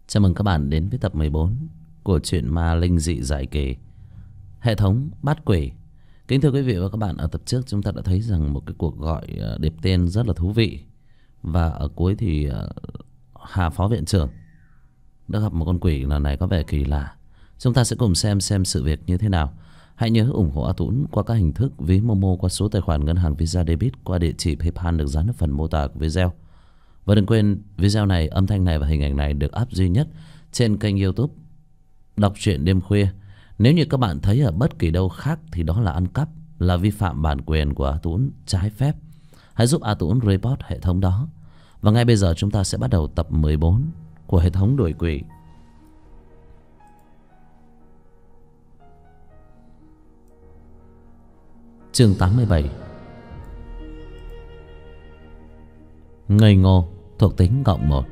Chào mừng các bạn đến với tập 14 của truyện ma linh dị giải kỳ hệ thống bát quỷ. Kính thưa quý vị và các bạn, ở tập trước chúng ta đã thấy rằng một cái cuộc gọi điệp tên rất là thú vị. Và ở cuối thì Hà phó viện trưởng đã gặp một con quỷ lần này có vẻ kỳ lạ. Chúng ta sẽ cùng xem sự việc như thế nào. Hãy nhớ ủng hộ A Tũng qua các hình thức ví Momo, qua số tài khoản ngân hàng Visa Debit, qua địa chỉ PayPal được dán ở phần mô tả của video. Và đừng quên video này, âm thanh này và hình ảnh này được up duy nhất trên kênh YouTube Đọc truyện đêm khuya. Nếu như các bạn thấy ở bất kỳ đâu khác thì đó là ăn cắp, là vi phạm bản quyền của A Tũng trái phép. Hãy giúp A Tũng report hệ thống đó. Và ngay bây giờ chúng ta sẽ bắt đầu tập 14 của hệ thống đuổi quỷ. Chương 87. Ngây ngô thuộc tính cộng 1.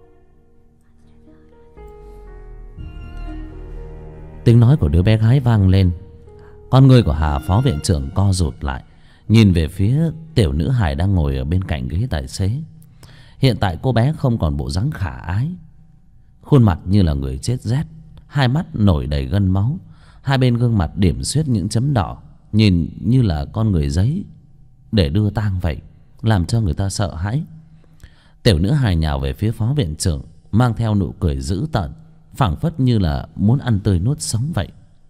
Tiếng nói của đứa bé gái vang lên. Con người của Hà phó viện trưởng co rụt lại, nhìn về phía tiểu nữ hài đang ngồi ở bên cạnh ghế tài xế. Hiện tại cô bé không còn bộ dáng khả ái, khuôn mặt như là người chết rét, hai mắt nổi đầy gân máu, hai bên gương mặt điểm xuyết những chấm đỏ, nhìn như là con người giấy để đưa tang vậy, làm cho người ta sợ hãi. Tiểu nữ hài nhào về phía phó viện trưởng, mang theo nụ cười dữ tợn, phảng phất như là muốn ăn tươi nuốt sống vậy.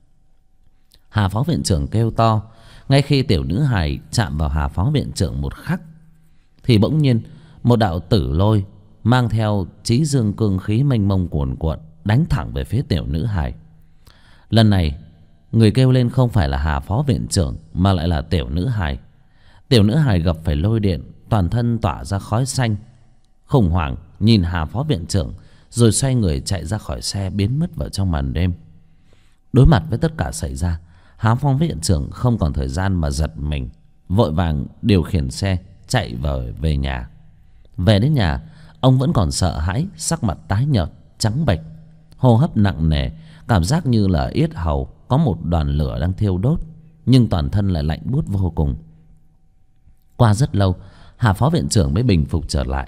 Hà phó viện trưởng kêu to. Ngay khi tiểu nữ hài chạm vào Hà phó viện trưởng một khắc thì bỗng nhiên một đạo tử lôi mang theo chí dương cương khí mênh mông cuồn cuộn đánh thẳng về phía tiểu nữ hài. Lần này người kêu lên không phải là Hà phó viện trưởng mà lại là tiểu nữ hài. Tiểu nữ hài gặp phải lôi điện, toàn thân tỏa ra khói xanh, khủng hoảng nhìn Hà phó viện trưởng rồi xoay người chạy ra khỏi xe, biến mất vào trong màn đêm. Đối mặt với tất cả xảy ra, Hà phó viện trưởng không còn thời gian mà giật mình, vội vàng điều khiển xe chạy về nhà. Về đến nhà, ông vẫn còn sợ hãi, sắc mặt tái nhợt trắng bệch, hô hấp nặng nề, cảm giác như là yết hầu có một đoàn lửa đang thiêu đốt, nhưng toàn thân lại lạnh buốt vô cùng. Qua rất lâu, Hà phó viện trưởng mới bình phục trở lại.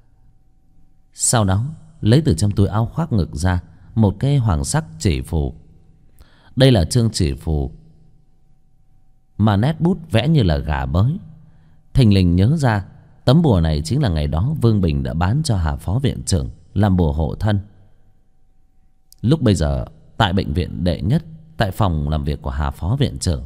Sau đó lấy từ trong túi áo khoác ngực ra một cái hoàng sắc chỉ phù. Đây là chương chỉ phù mà nét bút vẽ như là gà bới. Thình lình nhớ ra tấm bùa này chính là ngày đó Vương Bình đã bán cho Hà phó viện trưởng làm bùa hộ thân. Lúc bây giờ tại bệnh viện đệ nhất, tại phòng làm việc của Hà phó viện trưởng,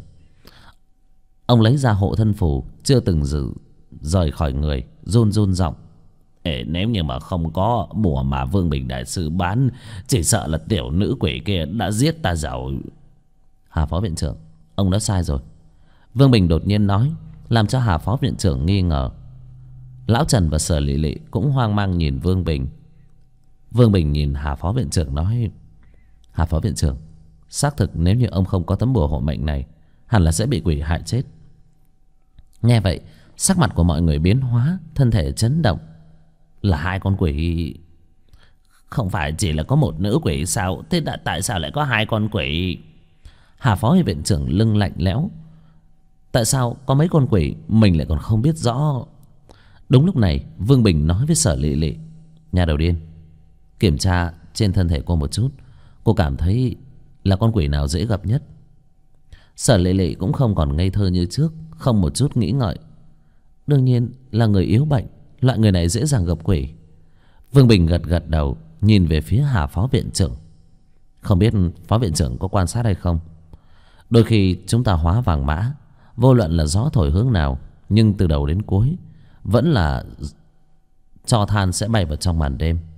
ông lấy ra hộ thân phù chưa từng rời khỏi người, run run giọng: nếu như mà không có bùa mà Vương Bình đại sư bán, chỉ sợ là tiểu nữ quỷ kia đã giết ta rồi. Hà phó viện trưởng, ông đã sai rồi, Vương Bình đột nhiên nói, làm cho Hà phó viện trưởng nghi ngờ. Lão Trần và Sở Lị Lị cũng hoang mang nhìn Vương Bình. Vương Bình nhìn Hà phó viện trưởng nói: Hà phó viện trưởng, xác thực nếu như ông không có tấm bùa hộ mệnh này, hẳn là sẽ bị quỷ hại chết. Nghe vậy, sắc mặt của mọi người biến hóa, thân thể chấn động. Là hai con quỷ? Không phải chỉ là có một nữ quỷ sao? Thế tại sao lại có hai con quỷ? Hà phó viện trưởng lưng lạnh lẽo. Tại sao có mấy con quỷ mình lại còn không biết rõ? Đúng lúc này Vương Bình nói với Sở Lị Lị: Nhà đầu điên, kiểm tra trên thân thể cô một chút, cô cảm thấy là con quỷ nào dễ gặp nhất? Sở Lị Lị cũng không còn ngây thơ như trước, không một chút nghĩ ngợi: Đương nhiên là người yếu bệnh, loại người này dễ dàng gặp quỷ. Vương Bình gật gật đầu, nhìn về phía Hà phó viện trưởng. Không biết phó viện trưởng có quan sát hay không? Đôi khi chúng ta hóa vàng mã, vô luận là gió thổi hướng nào, nhưng từ đầu đến cuối vẫn là tro than sẽ bay vào trong màn đêm,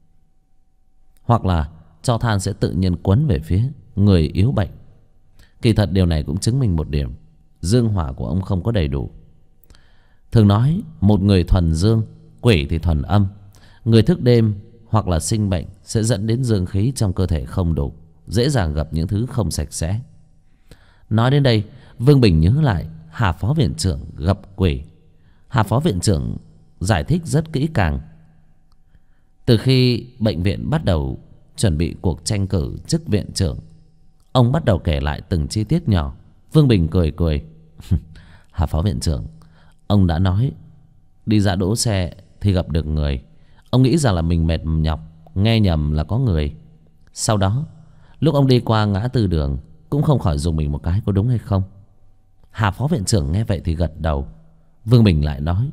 hoặc là tro than sẽ tự nhiên quấn về phía người yếu bệnh. Kỳ thật điều này cũng chứng minh một điểm: dương hỏa của ông không có đầy đủ. Thường nói một người thuần dương, quỷ thì thuần âm. Người thức đêm hoặc là sinh bệnh sẽ dẫn đến dương khí trong cơ thể không đủ, dễ dàng gặp những thứ không sạch sẽ. Nói đến đây, Vương Bình nhớ lại Hà phó viện trưởng gặp quỷ. Hà phó viện trưởng giải thích rất kỹ càng. Từ khi bệnh viện bắt đầu chuẩn bị cuộc tranh cử chức viện trưởng, ông bắt đầu kể lại từng chi tiết nhỏ. Vương Bình cười cười: Hà phó viện trưởng, ông đã nói đi ra đỗ xe thì gặp được người. Ông nghĩ rằng là mình mệt nhọc nghe nhầm là có người. Sau đó lúc ông đi qua ngã tư đường cũng không khỏi dùng mình một cái, có đúng hay không? Hà phó viện trưởng nghe vậy thì gật đầu. Vương Bình lại nói: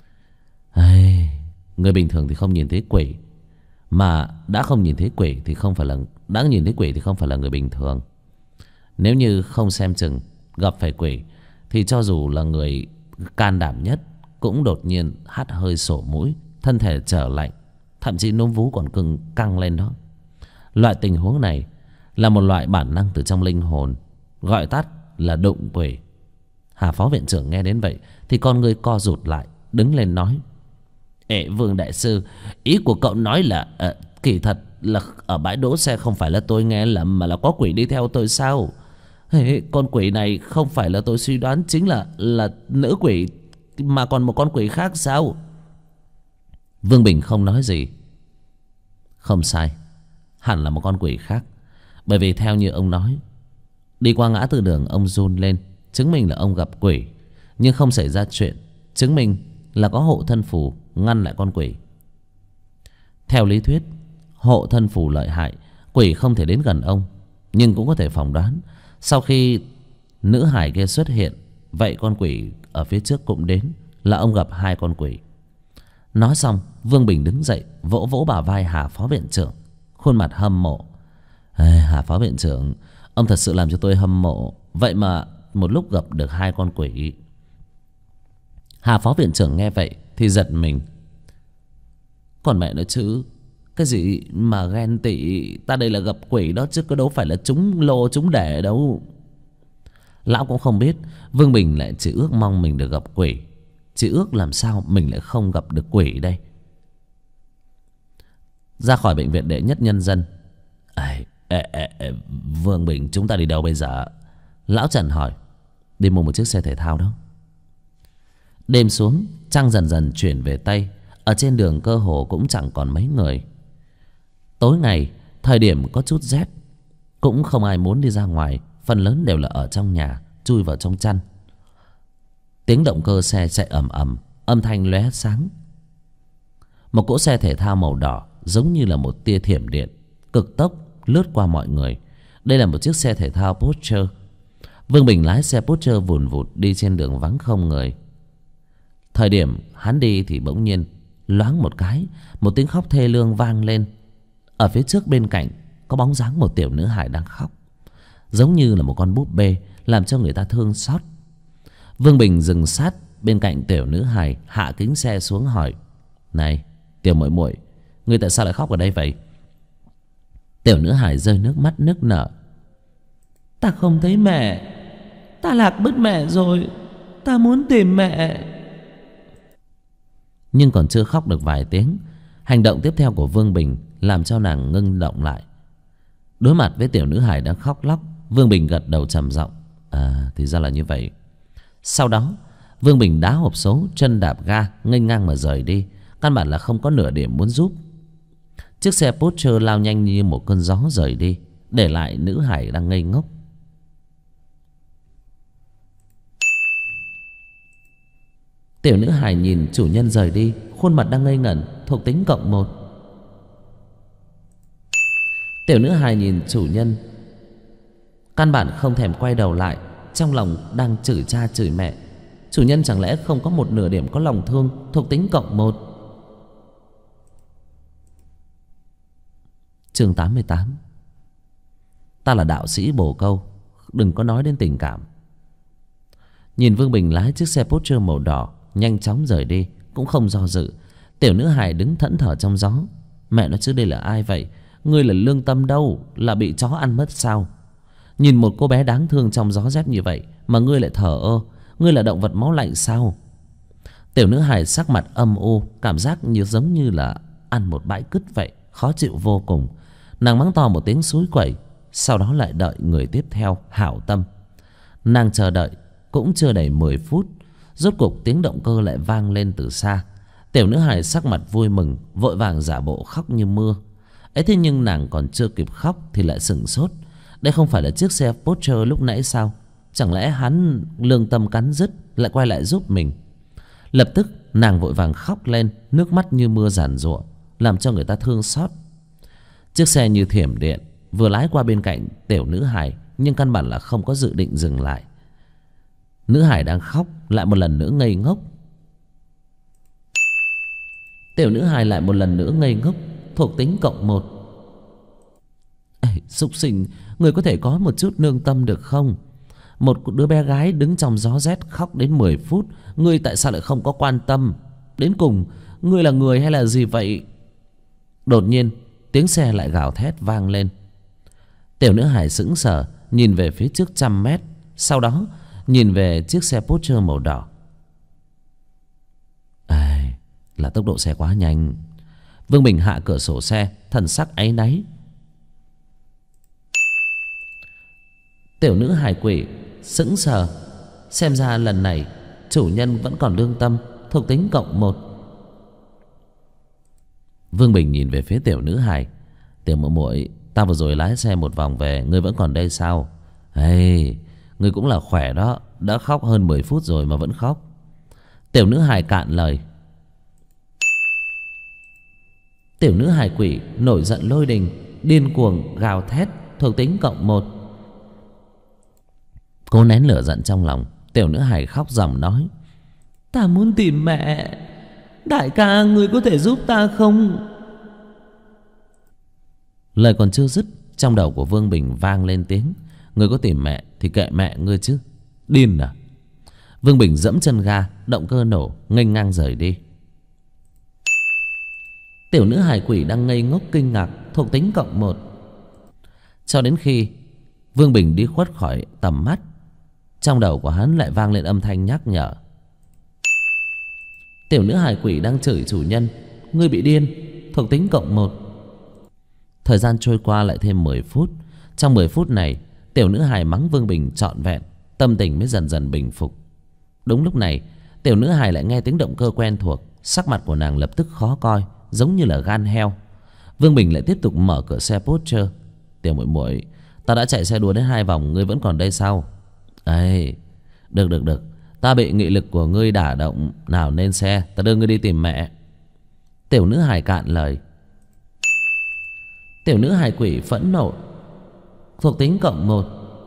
người bình thường thì không nhìn thấy quỷ, mà đã không nhìn thấy quỷ thì không phải là đã nhìn thấy quỷ thì không phải là người bình thường. Nếu như không xem chừng gặp phải quỷ thì cho dù là người can đảm nhất cũng đột nhiên hắt hơi sổ mũi, thân thể trở lạnh, thậm chí núm vú còn căng lên đó. Loại tình huống này là một loại bản năng từ trong linh hồn, gọi tắt là đụng quỷ. Hà phó viện trưởng nghe đến vậy thì con người co rụt lại, đứng lên nói: Vương đại sư, ý của cậu nói là kỳ thật là ở bãi đỗ xe không phải là tôi nghe lầm, mà là có quỷ đi theo tôi sao? Con quỷ này không phải là tôi suy đoán chính là nữ quỷ, mà còn một con quỷ khác sao? Vương Bình không nói gì. Không sai, hẳn là một con quỷ khác. Bởi vì theo như ông nói, đi qua ngã tư đường ông run lên, chứng minh là ông gặp quỷ, nhưng không xảy ra chuyện, chứng minh là có hộ thân phù ngăn lại con quỷ. Theo lý thuyết, hộ thân phù lợi hại, quỷ không thể đến gần ông. Nhưng cũng có thể phỏng đoán, sau khi nữ hải kia xuất hiện, vậy con quỷ ở phía trước cũng đến, là ông gặp hai con quỷ. Nói xong, Vương Bình đứng dậy, vỗ vỗ bả vai Hà phó viện trưởng, khuôn mặt hâm mộ. Hà phó viện trưởng, ông thật sự làm cho tôi hâm mộ. Vậy mà một lúc gặp được hai con quỷ. Hà phó viện trưởng nghe vậy thì giật mình. Còn mẹ nó chứ, cái gì mà ghen tị, ta đây là gặp quỷ đó chứ có đâu phải là trúng lô trúng đẻ đâu. Lão cũng không biết Vương Bình lại chỉ ước mong mình được gặp quỷ, chỉ ước làm sao mình lại không gặp được quỷ đây. Ra khỏi bệnh viện đệ nhất nhân dân. Vương Bình, chúng ta đi đâu bây giờ? Lão Trần hỏi. Đi mua một chiếc xe thể thao đó. Đêm xuống, trăng dần dần chuyển về Tây. Ở trên đường cơ hồ cũng chẳng còn mấy người. Tối ngày, thời điểm có chút rét, cũng không ai muốn đi ra ngoài. Phần lớn đều là ở trong nhà, chui vào trong chăn. Tiếng động cơ xe chạy ầm ầm, âm thanh lóe sáng. Một cỗ xe thể thao màu đỏ giống như là một tia thiểm điện, cực tốc lướt qua mọi người. Đây là một chiếc xe thể thao Porsche. Vương Bình lái xe Porsche vùn vụt đi trên đường vắng không người. Thời điểm hắn đi thì bỗng nhiên loáng một cái, một tiếng khóc thê lương vang lên. Ở phía trước bên cạnh có bóng dáng một tiểu nữ hài đang khóc, giống như là một con búp bê, làm cho người ta thương xót. Vương Bình dừng sát bên cạnh tiểu nữ hài, hạ kính xe xuống hỏi: Này tiểu muội muội, ngươi tại sao lại khóc ở đây vậy? Tiểu nữ hài rơi nước mắt nức nở. Ta không thấy mẹ, ta lạc mất mẹ rồi, ta muốn tìm mẹ. Nhưng còn chưa khóc được vài tiếng, hành động tiếp theo của Vương Bình làm cho nàng ngưng động lại. Đối mặt với tiểu nữ hài đang khóc lóc, Vương Bình gật đầu trầm giọng: thì ra là như vậy. Sau đó Vương Bình đá hộp số, chân đạp ga, nghênh ngang mà rời đi, căn bản là không có nửa điểm muốn giúp. Chiếc xe Porsche lao nhanh như một cơn gió rời đi, để lại nữ hải đang ngây ngốc. Tiểu nữ hải nhìn chủ nhân rời đi, khuôn mặt đang ngây ngẩn, thuộc tính +1. Tiểu nữ hải nhìn chủ nhân, căn bản không thèm quay đầu lại, trong lòng đang chửi cha chửi mẹ. Chủ nhân chẳng lẽ không có một nửa điểm có lòng thương, thuộc tính +1. Chương 88. Ta là đạo sĩ bồ câu, đừng có nói đến tình cảm. Nhìn Vương Bình lái chiếc xe Porsche màu đỏ nhanh chóng rời đi, cũng không do dự. Tiểu nữ hài đứng thẫn thờ trong gió. Mẹ nó chứ, đây là ai vậy? Ngươi là lương tâm đâu, là bị chó ăn mất sao? Nhìn một cô bé đáng thương trong gió rét như vậy mà ngươi lại thờ ơ. Ngươi là động vật máu lạnh sao? Tiểu nữ hài sắc mặt âm u, cảm giác như giống như là ăn một bãi cứt vậy, khó chịu vô cùng. Nàng mắng to một tiếng xúi quẩy, sau đó lại đợi người tiếp theo hảo tâm. Nàng chờ đợi cũng chưa đầy 10 phút, rốt cục tiếng động cơ lại vang lên từ xa. Tiểu nữ hài sắc mặt vui mừng, vội vàng giả bộ khóc như mưa. Ấy thế nhưng nàng còn chưa kịp khóc thì lại sửng sốt. Đây không phải là chiếc xe Porsche lúc nãy sao? Chẳng lẽ hắn lương tâm cắn rứt lại quay lại giúp mình? Lập tức nàng vội vàng khóc lên, nước mắt như mưa giàn giụa, làm cho người ta thương xót. Chiếc xe như thiểm điện vừa lái qua bên cạnh tiểu nữ hài, nhưng căn bản là không có dự định dừng lại. Nữ hài đang khóc lại một lần nữa ngây ngốc. Tiểu nữ hài lại một lần nữa ngây ngốc. Thuộc tính +1. Ê, súc sinh, người có thể có một chút nương tâm được không? Một đứa bé gái đứng trong gió rét khóc đến 10 phút, ngươi tại sao lại không có quan tâm? Đến cùng ngươi là người hay là gì vậy? Đột nhiên tiếng xe lại gào thét vang lên. Tiểu nữ hài sững sờ nhìn về phía trước 100 mét, sau đó nhìn về chiếc xe Porsche màu đỏ. Là tốc độ xe quá nhanh. Vương Bình hạ cửa sổ xe, thần sắc áy náy. Tiểu nữ hài quỷ sững sờ. Xem ra lần này chủ nhân vẫn còn lương tâm. Thuộc tính +1. Vương Bình nhìn về phía tiểu nữ hài. Tiểu muội muội, ta vừa rồi lái xe một vòng về, ngươi vẫn còn đây sao? Hey, ngươi cũng là khỏe đó. Đã khóc hơn 10 phút rồi mà vẫn khóc. Tiểu nữ hài cạn lời. Tiểu nữ hài quỷ nổi giận lôi đình, điên cuồng gào thét. Thuộc tính +1. Cố nén lửa giận trong lòng, tiểu nữ hài khóc ròng nói: Ta muốn tìm mẹ. Đại ca, người có thể giúp ta không? Lời còn chưa dứt, trong đầu của Vương Bình vang lên tiếng: Ngươi có tìm mẹ thì kệ mẹ ngươi chứ, điên à? Vương Bình dẫm chân ga, động cơ nổ, nghênh ngang rời đi. Tiểu nữ hài quỷ đang ngây ngốc kinh ngạc. Thuộc tính +1. Cho đến khi Vương Bình đi khuất khỏi tầm mắt, trong đầu của hắn lại vang lên âm thanh nhắc nhở. Tiểu nữ hài quỷ đang chửi chủ nhân: Ngươi bị điên. Thuộc tính +1. Thời gian trôi qua lại thêm 10 phút. Trong 10 phút này, tiểu nữ hài mắng Vương Bình trọn vẹn, tâm tình mới dần dần bình phục. Đúng lúc này, tiểu nữ hài lại nghe tiếng động cơ quen thuộc. Sắc mặt của nàng lập tức khó coi, giống như là gan heo. Vương Bình lại tiếp tục mở cửa xe Porsche. Tiểu muội muội, ta đã chạy xe đua đến 2 vòng, ngươi vẫn còn đây sao? Ê, được, ta bị nghị lực của ngươi đả động. Nào lên xe, ta đưa ngươi đi tìm mẹ. Tiểu nữ hài cạn lời. Tiểu nữ hài quỷ phẫn nộ. Thuộc tính +1.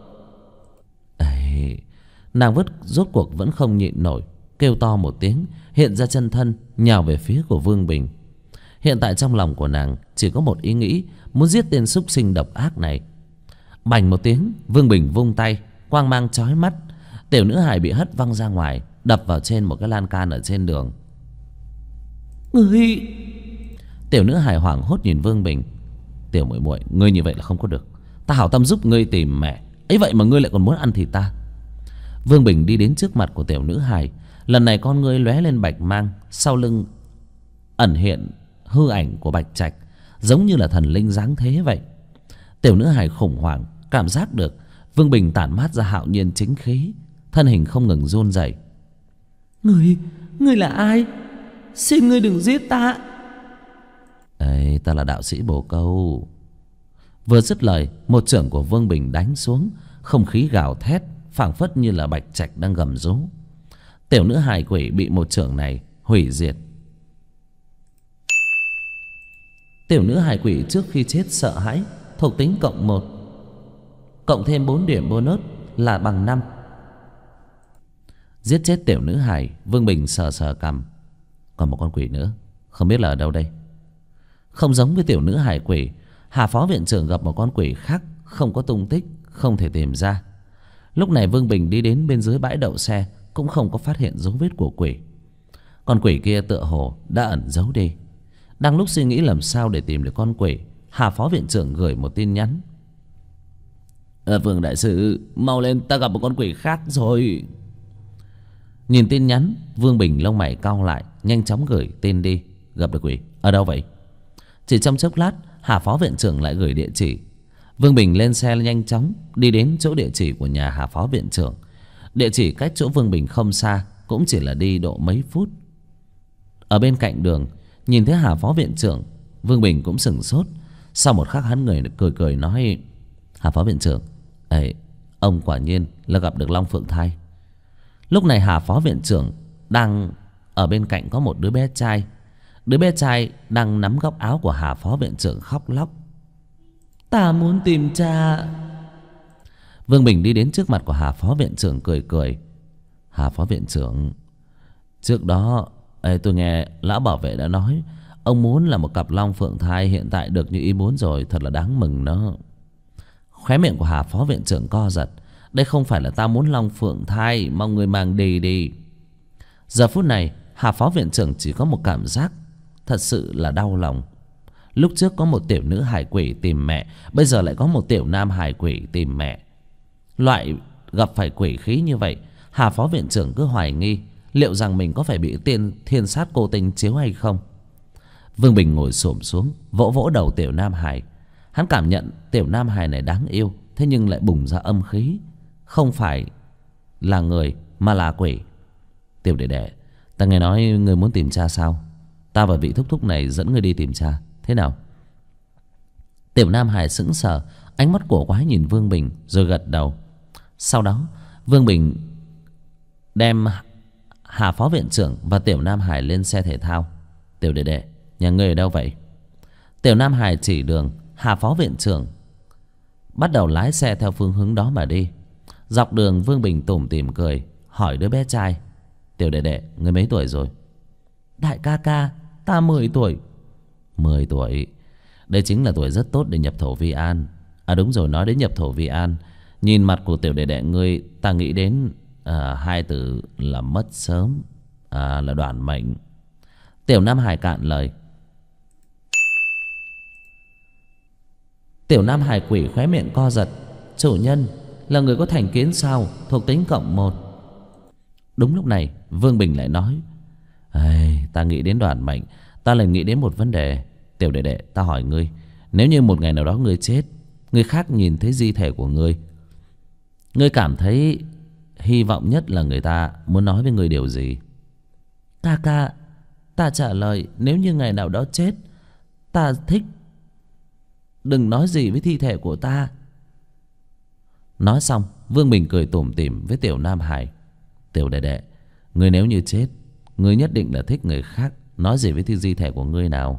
Nàng rốt cuộc vẫn không nhịn nổi, kêu to một tiếng, hiện ra chân thân nhào về phía của Vương Bình. Hiện tại trong lòng của nàng chỉ có một ý nghĩ, muốn giết tên súc sinh độc ác này. Bành một tiếng, Vương Bình vung tay, quang mang chói mắt. Tiểu nữ hài bị hất văng ra ngoài, đập vào trên một cái lan can ở trên đường. Ngươi! Tiểu nữ hài hoảng hốt nhìn Vương Bình. Tiểu muội muội, ngươi như vậy là không có được. Ta hảo tâm giúp ngươi tìm mẹ, ấy vậy mà ngươi lại còn muốn ăn thịt ta. Vương Bình đi đến trước mặt của tiểu nữ hài. Lần này con ngươi lóe lên bạch mang, sau lưng ẩn hiện hư ảnh của Bạch Trạch, giống như là thần linh giáng thế vậy. Tiểu nữ hài khủng hoảng, cảm giác được Vương Bình tản mát ra hạo nhiên chính khí, thân hình không ngừng run rẩy. Ngươi là ai? Xin ngươi đừng giết ta. Ê, ta là đạo sĩ Bồ Câu. Vừa dứt lời, một chưởng của Vương Bình đánh xuống, không khí gào thét, phảng phất như là Bạch Trạch đang gầm rú. Tiểu nữ hài quỷ bị một chưởng này hủy diệt. Tiểu nữ hài quỷ trước khi chết sợ hãi. Thuộc tính +1. Cộng thêm 4 điểm bonus là bằng 5. Giết chết tiểu nữ hài, Vương Bình sờ sờ cằm. Còn một con quỷ nữa, không biết là ở đâu đây. Không giống với tiểu nữ hài quỷ, Hà phó viện trưởng gặp một con quỷ khác, không có tung tích, không thể tìm ra. Lúc này Vương Bình đi đến bên dưới bãi đậu xe, cũng không có phát hiện dấu vết của quỷ. Con quỷ kia tựa hồ đã ẩn giấu đi. Đang lúc suy nghĩ làm sao để tìm được con quỷ, Hà phó viện trưởng gửi một tin nhắn. Vương đại sư, mau lên, ta gặp một con quỷ khác rồi. Nhìn tin nhắn, Vương Bình lông mày cau lại, nhanh chóng gửi tin đi. Gặp được quỷ, ở đâu vậy? Chỉ trong chốc lát, Hà phó viện trưởng lại gửi địa chỉ. Vương Bình lên xe nhanh chóng đi đến chỗ địa chỉ của nhà Hà phó viện trưởng. Địa chỉ cách chỗ Vương Bình không xa, cũng chỉ là đi độ mấy phút. Ở bên cạnh đường, nhìn thấy Hà phó viện trưởng, Vương Bình cũng sửng sốt. Sau một khắc hắn người cười cười nói: Hà phó viện trưởng, ông quả nhiên là gặp được Long Phượng Thai. Lúc này Hà phó viện trưởng đang ở bên cạnh có một đứa bé trai. Đứa bé trai đang nắm góc áo của Hà phó viện trưởng khóc lóc. Ta muốn tìm cha. Vương Bình đi đến trước mặt của Hà phó viện trưởng cười cười. Hà phó viện trưởng, trước đó tôi nghe lão bảo vệ đã nói ông muốn là một cặp long phượng thai, hiện tại được như ý muốn rồi, thật là đáng mừng đó. Khóe miệng của Hà phó viện trưởng co giật. Đây không phải là ta muốn long phượng thai, mong người mang đi đi. Giờ phút này Hà phó viện trưởng chỉ có một cảm giác thật sự là đau lòng. Lúc trước có một tiểu nữ hài quỷ tìm mẹ, bây giờ lại có một tiểu nam hài quỷ tìm mẹ. Loại gặp phải quỷ khí như vậy, Hà phó viện trưởng cứ hoài nghi liệu rằng mình có phải bị thiên sát cô tinh chiếu hay không. Vương Bình ngồi xổm xuống vỗ vỗ đầu tiểu nam hài. Hắn cảm nhận tiểu nam hài này đáng yêu, thế nhưng lại bùng ra âm khí, không phải là người mà là quỷ. Tiểu đệ đệ, ta nghe nói ngươi muốn tìm cha sao? Ta và vị thúc thúc này dẫn ngươi đi tìm cha, thế nào? Tiểu nam hài sững sờ, ánh mắt cổ quái nhìn Vương Bình rồi gật đầu. Sau đó Vương Bình đem Hà phó viện trưởng và tiểu nam hài lên xe thể thao. Tiểu đệ đệ, nhà ngươi ở đâu vậy? Tiểu nam hài chỉ đường. Hà phó viện trưởng bắt đầu lái xe theo phương hướng đó mà đi. Dọc đường Vương Bình tủm tỉm cười, hỏi đứa bé trai: Tiểu đệ đệ, ngươi mấy tuổi rồi? Đại ca ca, ta 10 tuổi. 10 tuổi? Đây chính là tuổi rất tốt để nhập thổ vi an. À đúng rồi, nói đến nhập thổ vi an, nhìn mặt của tiểu đệ đệ ngươi, ta nghĩ đến hai từ là mất sớm, là đoản mệnh. Tiểu nam hải cạn lời. Tiểu nam hải quỷ khóe miệng co giật. Chủ nhân là người có thành kiến sao? Thuộc tính +1. Đúng lúc này Vương Bình lại nói: ta nghĩ đến đoản mệnh, ta lại nghĩ đến một vấn đề. Tiểu đệ đệ, ta hỏi ngươi, nếu như một ngày nào đó ngươi chết, người khác nhìn thấy di thể của ngươi, ngươi cảm thấy hy vọng nhất là người ta muốn nói với ngươi điều gì? Ca ca, ta trả lời nếu như ngày nào đó chết, ta thích đừng nói gì với thi thể của ta. Nói xong Vương Bình cười tủm tỉm với tiểu nam hải. Tiểu đệ đệ, ngươi nếu như chết, ngươi nhất định là thích người khác nói gì với di thể của ngươi nào?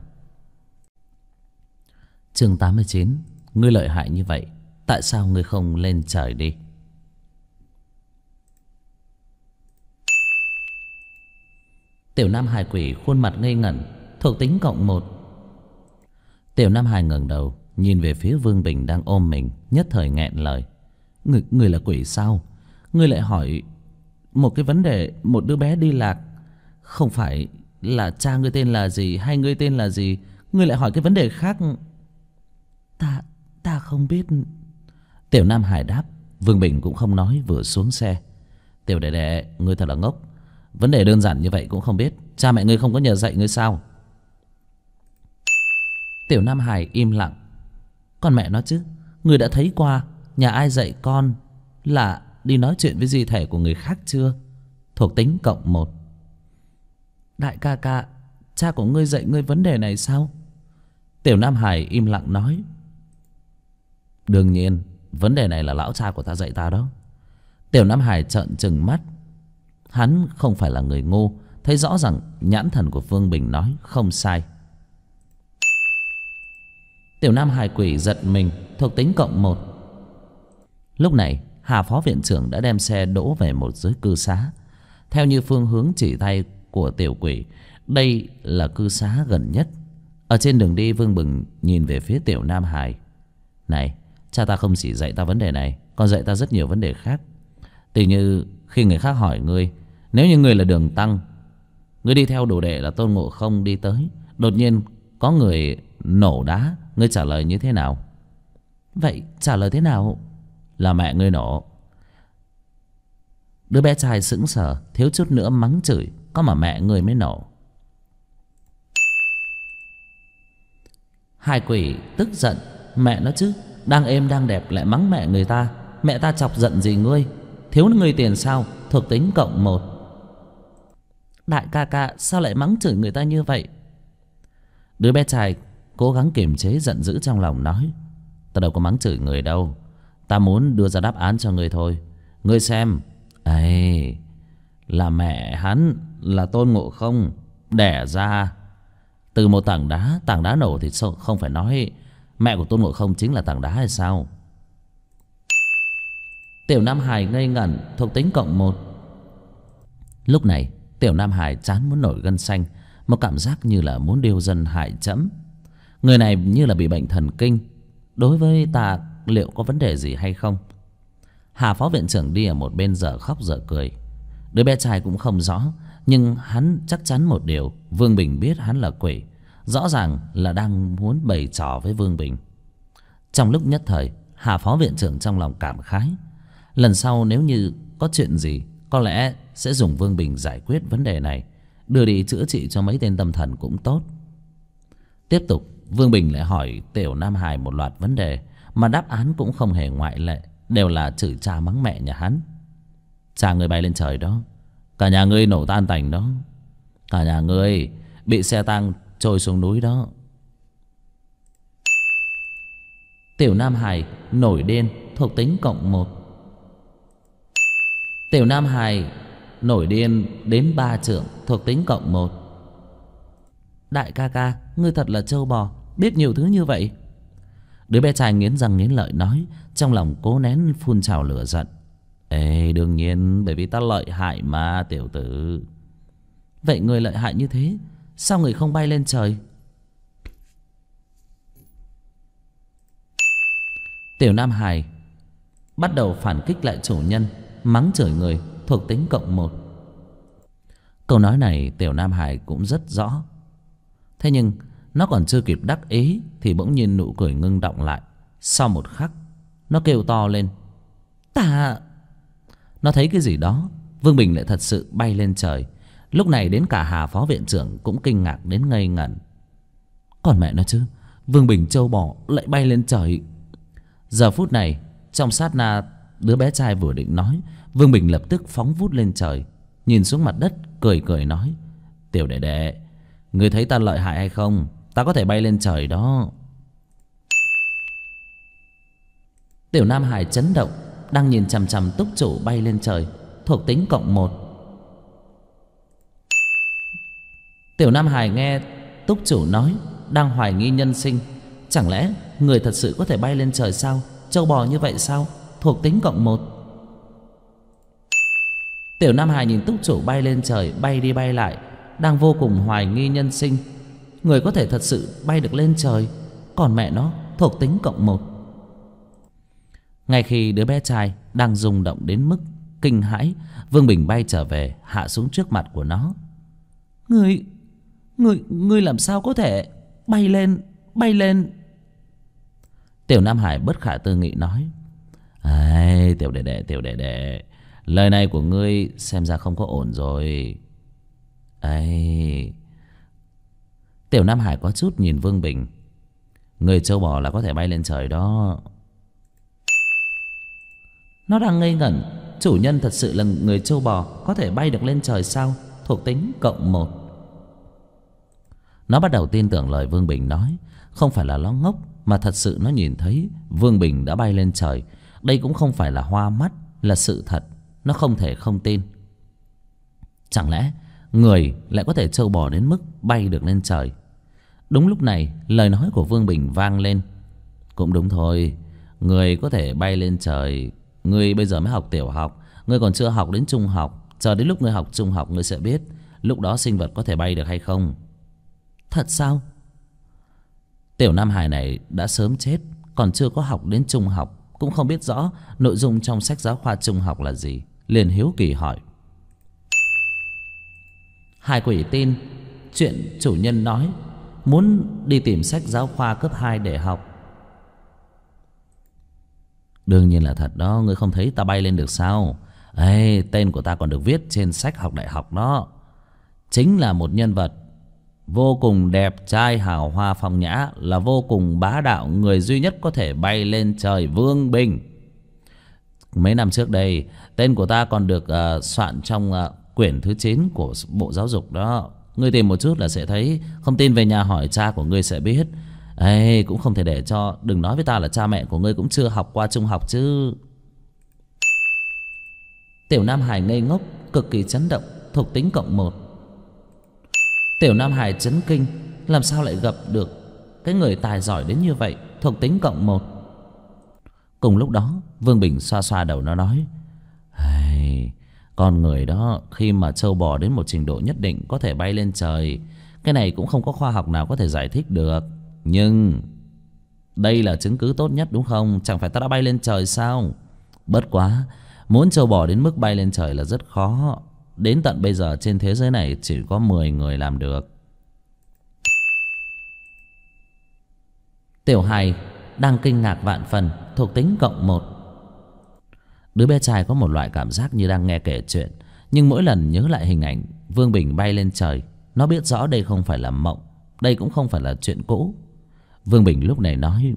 Chương 89. Ngươi lợi hại như vậy, tại sao ngươi không lên trời đi? Tiểu nam hài quỷ khuôn mặt ngây ngẩn, thuộc tính +1. Tiểu nam hài ngẩng đầu nhìn về phía Vương Bình đang ôm mình, nhất thời nghẹn lời. Ngươi là quỷ sao? Ngươi lại hỏi một cái vấn đề một đứa bé đi lạc, không phải là cha ngươi tên là gì hay ngươi tên là gì, ngươi lại hỏi cái vấn đề khác. Ta không biết. Tiểu nam hải đáp. Vương Bình cũng không nói, vừa xuống xe. Tiểu đệ đệ, ngươi thật là ngốc. Vấn đề đơn giản như vậy cũng không biết. Cha mẹ ngươi không có nhờ dạy ngươi sao? Tiểu nam hải im lặng. Con mẹ nó chứ, ngươi đã thấy qua nhà ai dạy con là đi nói chuyện với di thể của người khác chưa? Thuộc tính +1. Đại ca ca, cha của ngươi dạy ngươi vấn đề này sao? Tiểu nam hải im lặng nói. Đương nhiên, vấn đề này là lão cha của ta dạy ta đó. Tiểu nam hải trợn trừng mắt. Hắn không phải là người ngu, thấy rõ rằng nhãn thần của Vương Bình nói không sai. Tiểu nam hải quỷ giật mình, thuộc tính +1. Lúc này Hà phó viện trưởng đã đem xe đỗ về một giới cư xá. Theo như phương hướng chỉ tay của tiểu quỷ, đây là cư xá gần nhất. Ở trên đường đi, Vương Bình nhìn về phía tiểu nam hải. Này, cha ta không chỉ dạy ta vấn đề này, còn dạy ta rất nhiều vấn đề khác. Tỉ như khi người khác hỏi ngươi, nếu như ngươi là Đường Tăng, ngươi đi theo đồ đệ là Tôn Ngộ Không đi tới, đột nhiên có người nổ đá, ngươi trả lời như thế nào? Vậy trả lời thế nào? Là mẹ ngươi nổ. Đứa bé trai sững sờ, thiếu chút nữa mắng chửi, có mà mẹ ngươi mới nổ. Hai quỷ tức giận. Mẹ nó chứ, đang êm đang đẹp lại mắng mẹ người ta. Mẹ ta chọc giận gì ngươi? Thiếu ngươi tiền sao? Thuộc tính +1. Đại ca ca, sao lại mắng chửi người ta như vậy? Đứa bé trai cố gắng kiềm chế giận dữ trong lòng nói. Ta đâu có mắng chửi người đâu, ta muốn đưa ra đáp án cho ngươi thôi. Ngươi xem, ấy là mẹ hắn là Tôn Ngộ Không đẻ ra từ một tảng đá nổ thì không phải nói Mẹ của Tôn Ngộ Không chính là tảng đá hay sao? Tiểu Nam Hải ngây ngẩn. Thuộc tính +1. Lúc này Tiểu Nam Hải chán muốn nổi gân xanh, một cảm giác như là muốn điêu dân hại chẫm. Người này như là bị bệnh thần kinh. Đối với ta liệu có vấn đề gì hay không? Hà phó viện trưởng đi ở một bên dở khóc dở cười. Đứa bé trai cũng không rõ, nhưng hắn chắc chắn một điều: Vương Bình biết hắn là quỷ, rõ ràng là đang muốn bày trò với Vương Bình. Trong lúc nhất thời, Hà phó viện trưởng trong lòng cảm khái. Lần sau nếu như có chuyện gì, có lẽ sẽ dùng Vương Bình giải quyết vấn đề này, đưa đi chữa trị cho mấy tên tâm thần cũng tốt. Tiếp tục, Vương Bình lại hỏi Tiểu Nam Hải một loạt vấn đề, mà đáp án cũng không hề ngoại lệ, đều là chửi cha mắng mẹ nhà hắn. Cha ngươi bay lên trời đó, cả nhà ngươi nổ tan tành đó, cả nhà ngươi bị xe tăng trôi xuống núi đó. Tiểu Nam Hải nổi điên. Thuộc tính +1. Tiểu Nam Hải nổi điên đến 3 trượng. Thuộc tính +1. Đại ca ca, ngươi thật là trâu bò, biết nhiều thứ như vậy. Đứa bé trai nghiến răng nghiến lợi nói, trong lòng cố nén phun trào lửa giận. Ê, đương nhiên, bởi vì ta lợi hại mà tiểu tử. Vậy người lợi hại như thế, sao người không bay lên trời? Tiểu Nam Hải bắt đầu phản kích lại chủ nhân, mắng chửi người. Thuộc tính +1. Câu nói này Tiểu Nam Hải cũng rất rõ. Thế nhưng nó còn chưa kịp đắc ý thì bỗng nhiên nụ cười ngưng đọng lại. Sau một khắc, nó kêu to lên: Ta... Nó thấy cái gì đó, Vương Bình lại thật sự bay lên trời. Lúc này đến cả Hà phó viện trưởng cũng kinh ngạc đến ngây ngẩn. Còn mẹ nó chứ, Vương Bình trâu bò lại bay lên trời. Giờ phút này, trong sát na đứa bé trai vừa định nói, Vương Bình lập tức phóng vút lên trời, nhìn xuống mặt đất, cười cười nói: Tiểu đệ đệ, ngươi thấy ta lợi hại hay không? Ta có thể bay lên trời đó. Tiểu Nam Hải chấn động, đang nhìn chằm chằm túc chủ bay lên trời. Thuộc tính +1. Tiểu Nam Hải nghe túc chủ nói, đang hoài nghi nhân sinh. Chẳng lẽ người thật sự có thể bay lên trời sao? Trâu bò như vậy sao? Thuộc tính +1. Tiểu Nam Hải nhìn túc chủ bay lên trời, bay đi bay lại, đang vô cùng hoài nghi nhân sinh. Người có thể thật sự bay được lên trời, còn mẹ nó thuộc tính +1. Ngay khi đứa bé trai đang rung động đến mức kinh hãi, Vương Bình bay trở về, hạ xuống trước mặt của nó. Ngươi làm sao có thể bay lên? Tiểu Nam Hải bất khả tư nghị nói: Ai, tiểu đệ đệ, lời này của ngươi xem ra không có ổn rồi. Ai... Tiểu Nam Hải có chút nhìn Vương Bình. Người trâu bò là có thể bay lên trời đó. Nó đang ngây ngẩn. Chủ nhân thật sự là người trâu bò, có thể bay được lên trời sao? Thuộc tính +1. Nó bắt đầu tin tưởng lời Vương Bình nói. Không phải là nó ngốc, mà thật sự nó nhìn thấy Vương Bình đã bay lên trời. Đây cũng không phải là hoa mắt, là sự thật. Nó không thể không tin. Chẳng lẽ người lại có thể trâu bò đến mức bay được lên trời? Đúng lúc này, lời nói của Vương Bình vang lên. Cũng đúng thôi, người có thể bay lên trời. Ngươi bây giờ mới học tiểu học, ngươi còn chưa học đến trung học. Chờ đến lúc ngươi học trung học, ngươi sẽ biết lúc đó sinh vật có thể bay được hay không. Thật sao? Tiểu Nam Hải này đã sớm chết, còn chưa có học đến trung học, cũng không biết rõ nội dung trong sách giáo khoa trung học là gì, liền hiếu kỳ hỏi. Hải quỷ tin chuyện chủ nhân nói, muốn đi tìm sách giáo khoa cấp 2 để học. Đương nhiên là thật đó, ngươi không thấy ta bay lên được sao? Ê, tên của ta còn được viết trên sách học đại học đó. Chính là một nhân vật vô cùng đẹp trai, hào hoa phong nhã, là vô cùng bá đạo, người duy nhất có thể bay lên trời, Vương Bình. Mấy năm trước đây, tên của ta còn được soạn trong quyển thứ 9 của Bộ Giáo dục đó. Ngươi tìm một chút là sẽ thấy, không tin về nhà hỏi cha của ngươi sẽ biết. Ê, cũng không thể để cho, đừng nói với ta là cha mẹ của ngươi cũng chưa học qua trung học chứ. Tiểu Nam Hải ngây ngốc, cực kỳ chấn động. Thuộc tính +1. Tiểu Nam Hải chấn kinh, làm sao lại gặp được cái người tài giỏi đến như vậy? thuộc tính +1. Cùng lúc đó Vương Bình xoa xoa đầu nó nói: con người đó khi mà trâu bò đến một trình độ nhất định có thể bay lên trời. Cái này cũng không có khoa học nào có thể giải thích được. Nhưng đây là chứng cứ tốt nhất đúng không? Chẳng phải ta đã bay lên trời sao? Bất quá muốn trâu bò đến mức bay lên trời là rất khó. Đến tận bây giờ trên thế giới này chỉ có 10 người làm được. Tiểu hài đang kinh ngạc vạn phần, thuộc tính +1. Đứa bé trai có một loại cảm giác như đang nghe kể chuyện. Nhưng mỗi lần nhớ lại hình ảnh Vương Bình bay lên trời, nó biết rõ đây không phải là mộng, đây cũng không phải là chuyện cũ. Vương Bình lúc này nói: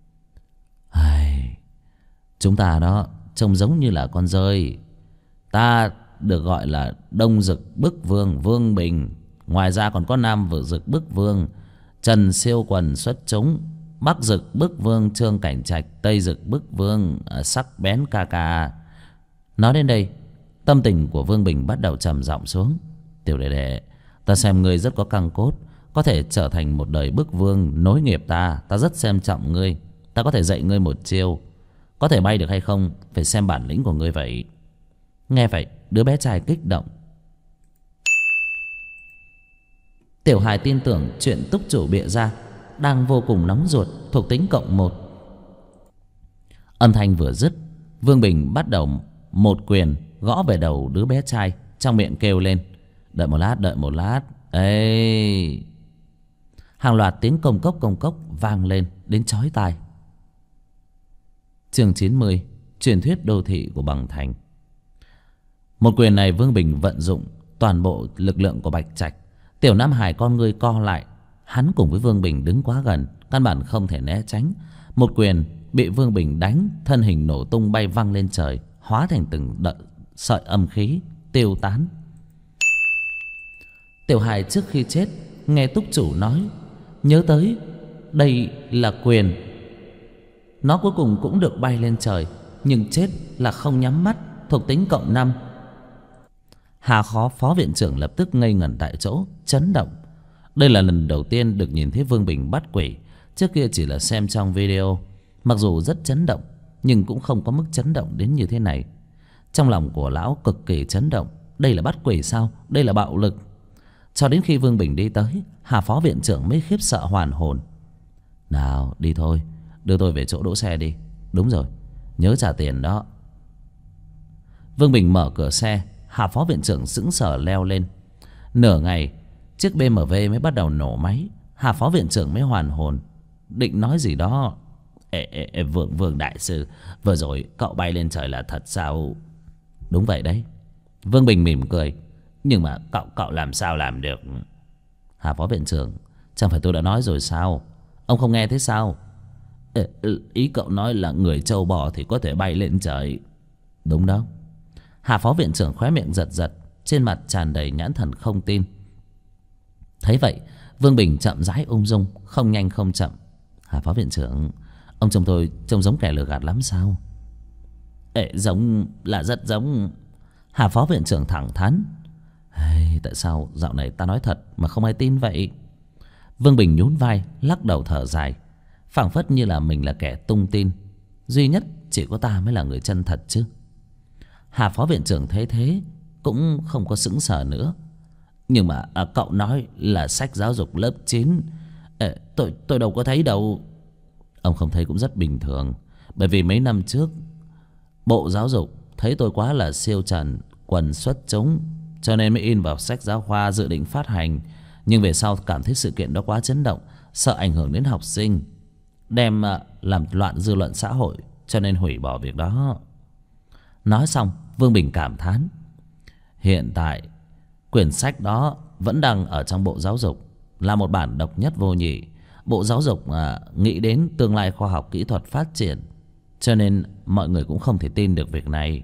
chúng ta đó trông giống như là con dơi. Ta được gọi là Đông Dực Bức Vương Vương Bình. Ngoài ra còn có Nam Dực Bức Vương Trần Siêu Quần xuất chúng, Bắc Dực Bức Vương Trương Cảnh Trạch, Tây Dực Bức Vương Sắc Bén Ca Ca. Nói đến đây, tâm tình của Vương Bình bắt đầu trầm giọng xuống. Tiểu đệ đệ, ta xem ngươi rất có căng cốt, có thể trở thành một đời bức vương nối nghiệp ta. Ta rất xem trọng ngươi. Ta có thể dạy ngươi một chiêu. Có thể bay được hay không phải xem bản lĩnh của ngươi vậy. Nghe vậy, đứa bé trai kích động. Tiểu hài tin tưởng chuyện túc chủ bịa ra, đang vô cùng nóng ruột, thuộc tính +1. Âm thanh vừa dứt, Vương Bình bắt đầu một quyền gõ về đầu đứa bé trai, trong miệng kêu lên: đợi một lát, đợi một lát. Ê! Hàng loạt tiếng công cốc vang lên đến chói tai. Chương 90: Truyền thuyết đô thị của Bằng Thành. Một quyền này Vương Bình vận dụng toàn bộ lực lượng của Bạch Trạch. Tiểu Nam Hải con ngươi co lại. Hắn cùng với Vương Bình đứng quá gần, căn bản không thể né tránh. Một quyền bị Vương Bình đánh, thân hình nổ tung bay văng lên trời, hóa thành từng sợi âm khí tiêu tán. Tiểu hài trước khi chết nghe túc chủ nói, nhớ tới đây là quyền. Nó cuối cùng cũng được bay lên trời, nhưng chết là không nhắm mắt, thuộc tính +5. Hà Khó phó viện trưởng lập tức ngây ngẩn tại chỗ, chấn động. Đây là lần đầu tiên được nhìn thấy Vương Bình bắt quỷ. Trước kia chỉ là xem trong video. Mặc dù rất chấn động, nhưng cũng không có mức chấn động đến như thế này. Trong lòng của lão cực kỳ chấn động. Đây là bắt quỷ sao? Đây là bạo lực. Cho đến khi Vương Bình đi tới, Hà phó viện trưởng mới khiếp sợ hoàn hồn. Nào đi thôi, đưa tôi về chỗ đỗ xe đi. Đúng rồi, nhớ trả tiền đó. Vương Bình mở cửa xe. Hà phó viện trưởng sững sờ leo lên. Nửa ngày chiếc BMW mới bắt đầu nổ máy. Hà phó viện trưởng mới hoàn hồn, định nói gì đó. Vương đại sư, vừa rồi cậu bay lên trời là thật sao? Đúng vậy đấy. Vương Bình mỉm cười. Nhưng mà cậu làm sao làm được? Hà phó viện trưởng, chẳng phải tôi đã nói rồi sao? Ông không nghe thế sao? Ý cậu nói là người trâu bò thì có thể bay lên trời. Đúng đó. Hà phó viện trưởng khóe miệng giật giật, trên mặt tràn đầy nhãn thần không tin. Thấy vậy, Vương Bình chậm rãi ung dung, không nhanh không chậm. Hà phó viện trưởng, ông chồng tôi trông giống kẻ lừa gạt lắm sao? Giống là rất giống. Hà phó viện trưởng thẳng thắn. Tại sao dạo này ta nói thật mà không ai tin vậy? Vương Bình nhún vai, lắc đầu thở dài, phảng phất như là mình là kẻ tung tin. Duy nhất chỉ có ta mới là người chân thật chứ. Hà phó viện trưởng thấy thế cũng không có sững sờ nữa. Nhưng mà cậu nói là sách giáo dục lớp 9. Tôi đâu có thấy đâu. Ông không thấy cũng rất bình thường. Bởi vì mấy năm trước Bộ Giáo dục thấy tôi quá là siêu trần, quần xuất chúng, cho nên mới in vào sách giáo khoa dự định phát hành. Nhưng về sau cảm thấy sự kiện đó quá chấn động, sợ ảnh hưởng đến học sinh, đem làm loạn dư luận xã hội, cho nên hủy bỏ việc đó. Nói xong, Vương Bình cảm thán. Hiện tại quyển sách đó vẫn đang ở trong Bộ Giáo dục, là một bản độc nhất vô nhị. Bộ Giáo dục nghĩ đến tương lai khoa học kỹ thuật phát triển, cho nên mọi người cũng không thể tin được việc này.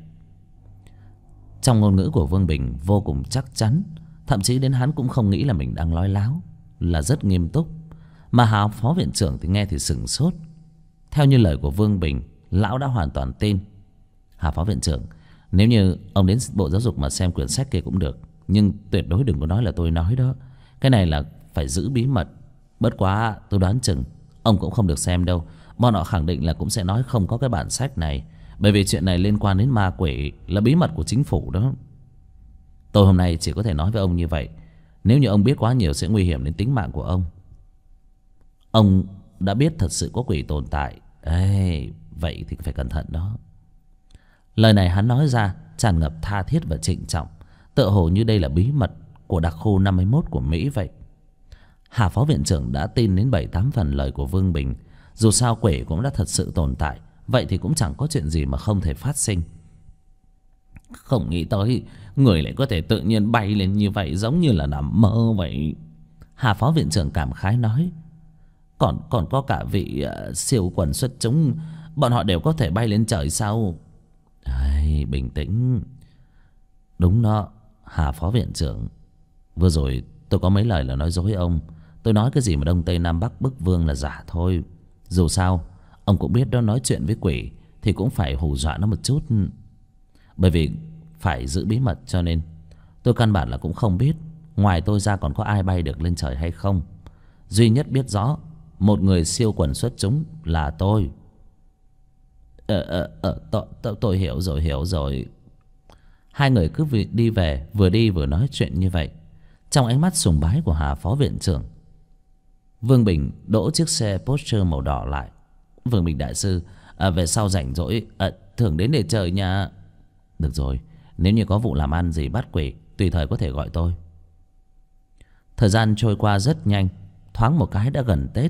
Trong ngôn ngữ của Vương Bình vô cùng chắc chắn, thậm chí đến hắn cũng không nghĩ là mình đang nói láo, là rất nghiêm túc. Mà Hà phó viện trưởng thì nghe thì sửng sốt. Theo như lời của Vương Bình, lão đã hoàn toàn tin. Hà phó viện trưởng, nếu như ông đến Bộ Giáo dục mà xem quyển sách kia cũng được, nhưng tuyệt đối đừng có nói là tôi nói đó. Cái này là phải giữ bí mật. Bất quá tôi đoán chừng ông cũng không được xem đâu, Bọn họ khẳng định là cũng sẽ nói không có cái bản sách này, bởi vì chuyện này liên quan đến ma quỷ, là bí mật của chính phủ đó. Tôi hôm nay chỉ có thể nói với ông như vậy. Nếu như ông biết quá nhiều sẽ nguy hiểm đến tính mạng của ông. Ông đã biết thật sự có quỷ tồn tại. Ê, vậy thì phải cẩn thận đó. Lời này hắn nói ra tràn ngập tha thiết và trịnh trọng, tựa hồ như đây là bí mật của đặc khu 51 của Mỹ vậy. Hà phó viện trưởng đã tin đến 7-8 phần lời của Vương Bình. Dù sao quỷ cũng đã thật sự tồn tại, vậy thì cũng chẳng có chuyện gì mà không thể phát sinh. Không nghĩ tới người lại có thể tự nhiên bay lên như vậy, giống như là nằm mơ vậy. Hà phó viện trưởng cảm khái nói. Còn có cả vị siêu quần xuất chúng, bọn họ đều có thể bay lên trời sao? Ai, bình tĩnh. Đúng đó, Hà phó viện trưởng. Vừa rồi tôi có mấy lời là nói dối ông. Tôi nói cái gì mà Đông Tây Nam Bắc Bức Vương là giả thôi. Dù sao ông cũng biết đó, nói chuyện với quỷ thì cũng phải hù dọa nó một chút. Bởi vì phải giữ bí mật cho nên tôi căn bản là cũng không biết ngoài tôi ra còn có ai bay được lên trời hay không. Duy nhất biết rõ một người siêu quần xuất chúng là tôi. Tôi hiểu rồi. Hai người cứ đi về, vừa đi vừa nói chuyện như vậy. Trong ánh mắt sùng bái của Hà phó viện trưởng, Vương Bình đỗ chiếc xe Porsche màu đỏ lại. Vương Bình đại sư, về sau rảnh rỗi thường đến để chơi nha. Được rồi, nếu như có vụ làm ăn gì bắt quỷ, tùy thời có thể gọi tôi. Thời gian trôi qua rất nhanh, thoáng một cái đã gần Tết.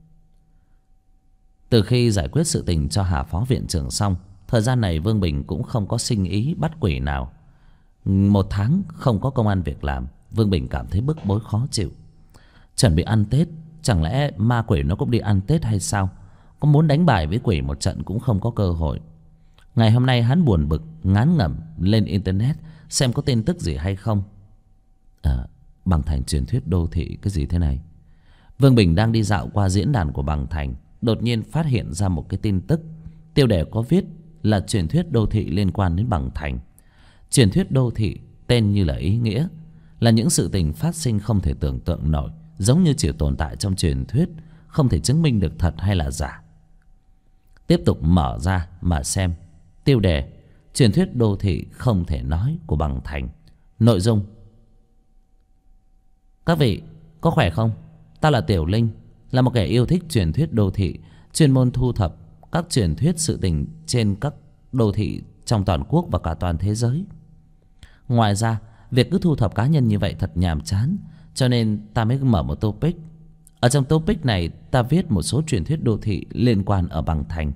Từ khi giải quyết sự tình cho Hà phó viện trưởng xong, thời gian này Vương Bình cũng không có sinh ý bắt quỷ nào. 1 tháng không có công ăn việc làm, Vương Bình cảm thấy bức bối khó chịu. Chuẩn bị ăn Tết, chẳng lẽ ma quỷ nó cũng đi ăn Tết hay sao? Có muốn đánh bài với quỷ một trận cũng không có cơ hội. Ngày hôm nay hắn buồn bực, ngán ngẩm lên internet xem có tin tức gì hay không. Bằng Thành truyền thuyết đô thị cái gì thế này? Vương Bình đang đi dạo qua diễn đàn của Bằng Thành, đột nhiên phát hiện ra một cái tin tức. Tiêu đề có viết là truyền thuyết đô thị liên quan đến Bằng Thành. Truyền thuyết đô thị tên như là ý nghĩa, là những sự tình phát sinh không thể tưởng tượng nổi, giống như chỉ tồn tại trong truyền thuyết, không thể chứng minh được thật hay là giả. Tiếp tục mở ra mà xem. Tiêu đề: truyền thuyết đô thị không thể nói của Bằng Thành. Nội dung: các vị có khỏe không? Ta là Tiểu Linh, là một kẻ yêu thích truyền thuyết đô thị, chuyên môn thu thập các truyền thuyết sự tình trên các đô thị trong toàn quốc và cả toàn thế giới. Ngoài ra, việc cứ thu thập cá nhân như vậy thật nhàm chán, cho nên ta mới mở một topic. Ở trong topic này ta viết một số truyền thuyết đô thị liên quan ở Bằng Thành.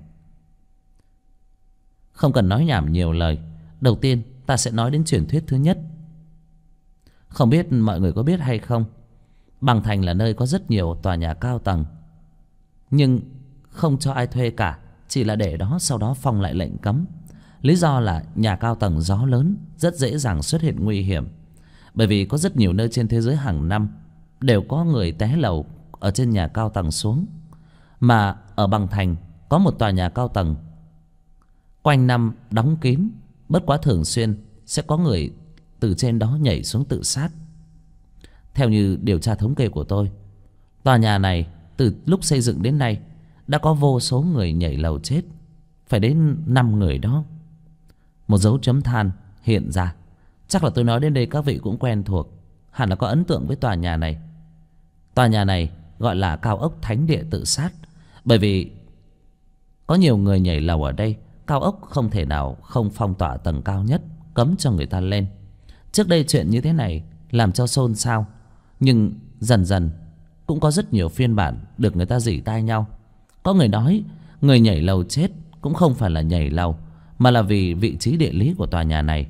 Không cần nói nhảm nhiều lời, đầu tiên ta sẽ nói đến truyền thuyết thứ nhất. Không biết mọi người có biết hay không, Bằng Thành là nơi có rất nhiều tòa nhà cao tầng, nhưng không cho ai thuê cả, chỉ là để đó sau đó phong lại lệnh cấm. Lý do là nhà cao tầng gió lớn rất dễ dàng xuất hiện nguy hiểm. Bởi vì có rất nhiều nơi trên thế giới hàng năm đều có người té lầu ở trên nhà cao tầng xuống. Mà ở Bằng Thành có một tòa nhà cao tầng quanh năm đóng kín, bất quá thường xuyên sẽ có người từ trên đó nhảy xuống tự sát. Theo như điều tra thống kê của tôi, tòa nhà này từ lúc xây dựng đến nay đã có vô số người nhảy lầu chết, phải đến 5 người đó. Một dấu chấm than hiện ra. Chắc là tôi nói đến đây các vị cũng quen thuộc, hẳn là có ấn tượng với tòa nhà này. Tòa nhà này gọi là cao ốc thánh địa tự sát, bởi vì có nhiều người nhảy lầu ở đây. Cao ốc không thể nào không phong tỏa tầng cao nhất, cấm cho người ta lên. Trước đây chuyện như thế này làm cho xôn xao, nhưng dần dần cũng có rất nhiều phiên bản được người ta rỉ tai nhau. Có người nói người nhảy lầu chết cũng không phải là nhảy lầu, mà là vì vị trí địa lý của tòa nhà này.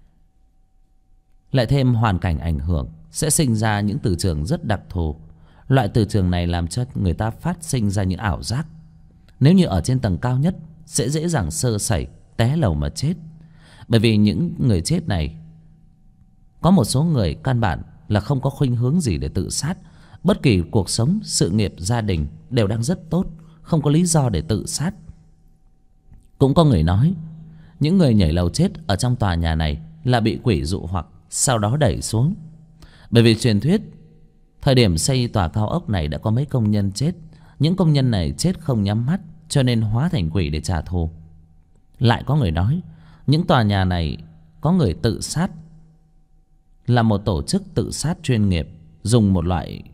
Lại thêm hoàn cảnh ảnh hưởng sẽ sinh ra những từ trường rất đặc thù. Loại từ trường này làm cho người ta phát sinh ra những ảo giác. Nếu như ở trên tầng cao nhất sẽ dễ dàng sơ sẩy té lầu mà chết. Bởi vì những người chết này, có một số người căn bản là không có khuynh hướng gì để tự sát. Bất kỳ cuộc sống, sự nghiệp, gia đình đều đang rất tốt, không có lý do để tự sát. Cũng có người nói những người nhảy lầu chết ở trong tòa nhà này là bị quỷ dụ hoặc, sau đó đẩy xuống. Bởi vì truyền thuyết thời điểm xây tòa cao ốc này đã có mấy công nhân chết. Những công nhân này chết không nhắm mắt, cho nên hóa thành quỷ để trả thù. Lại có người nói những tòa nhà này có người tự sát, là một tổ chức tự sát chuyên nghiệp, dùng một loại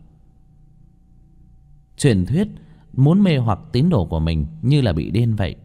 truyền thuyết muốn mê hoặc tín đồ của mình như là bị điên vậy.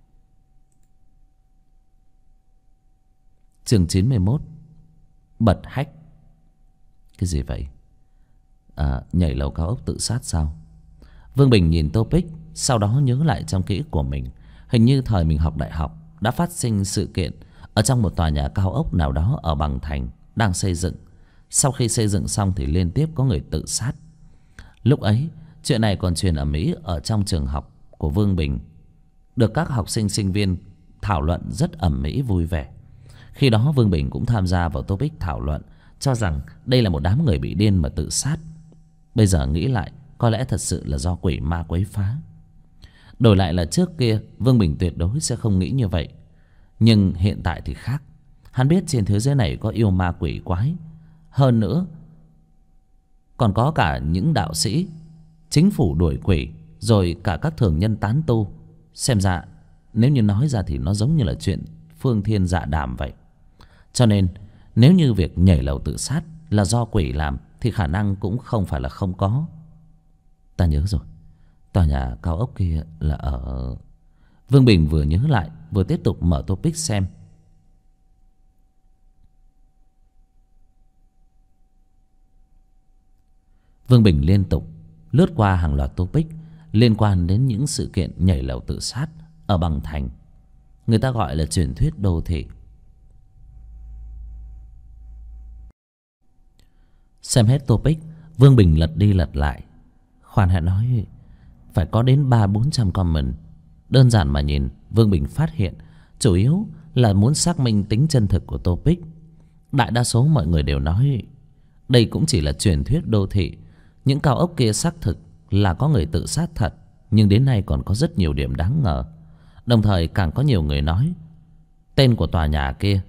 Chương 91. Bật hách. Cái gì vậy? Nhảy lầu cao ốc tự sát sao? Vương Bình nhìn topic, sau đó nhớ lại trong ký ức của mình. Hình như thời mình học đại học đã phát sinh sự kiện ở trong một tòa nhà cao ốc nào đó ở Bằng Thành đang xây dựng. Sau khi xây dựng xong thì liên tiếp có người tự sát. Lúc ấy chuyện này còn truyền ầm ĩ ở trong trường học của Vương Bình, được các học sinh sinh viên thảo luận rất ầm ĩ vui vẻ. Khi đó Vương Bình cũng tham gia vào topic thảo luận, cho rằng đây là một đám người bị điên mà tự sát. Bây giờ nghĩ lại, có lẽ thật sự là do quỷ ma quấy phá. Đổi lại là trước kia, Vương Bình tuyệt đối sẽ không nghĩ như vậy. Nhưng hiện tại thì khác. Hắn biết trên thế giới này có yêu ma quỷ quái. Hơn nữa còn có cả những đạo sĩ, chính phủ đuổi quỷ, rồi cả các thường nhân tán tu. Xem ra nếu như nói ra thì nó giống như là chuyện phương thiên dạ đàm vậy. Cho nên nếu như việc nhảy lầu tự sát là do quỷ làm thì khả năng cũng không phải là không có. Ta nhớ rồi, tòa nhà cao ốc kia là ở... Vương Bình vừa nhớ lại vừa tiếp tục mở topic xem. Vương Bình liên tục lướt qua hàng loạt topic liên quan đến những sự kiện nhảy lầu tự sát ở Bằng Thành. Người ta gọi là truyền thuyết đô thị. Xem hết topic, Vương Bình lật đi lật lại. Khoan hãy nói, phải có đến 300-400 comment. Đơn giản mà nhìn, Vương Bình phát hiện chủ yếu là muốn xác minh tính chân thực của topic. Đại đa số mọi người đều nói đây cũng chỉ là truyền thuyết đô thị. Những cao ốc kia xác thực là có người tự sát thật, nhưng đến nay còn có rất nhiều điểm đáng ngờ. Đồng thời càng có nhiều người nói tên của tòa nhà kia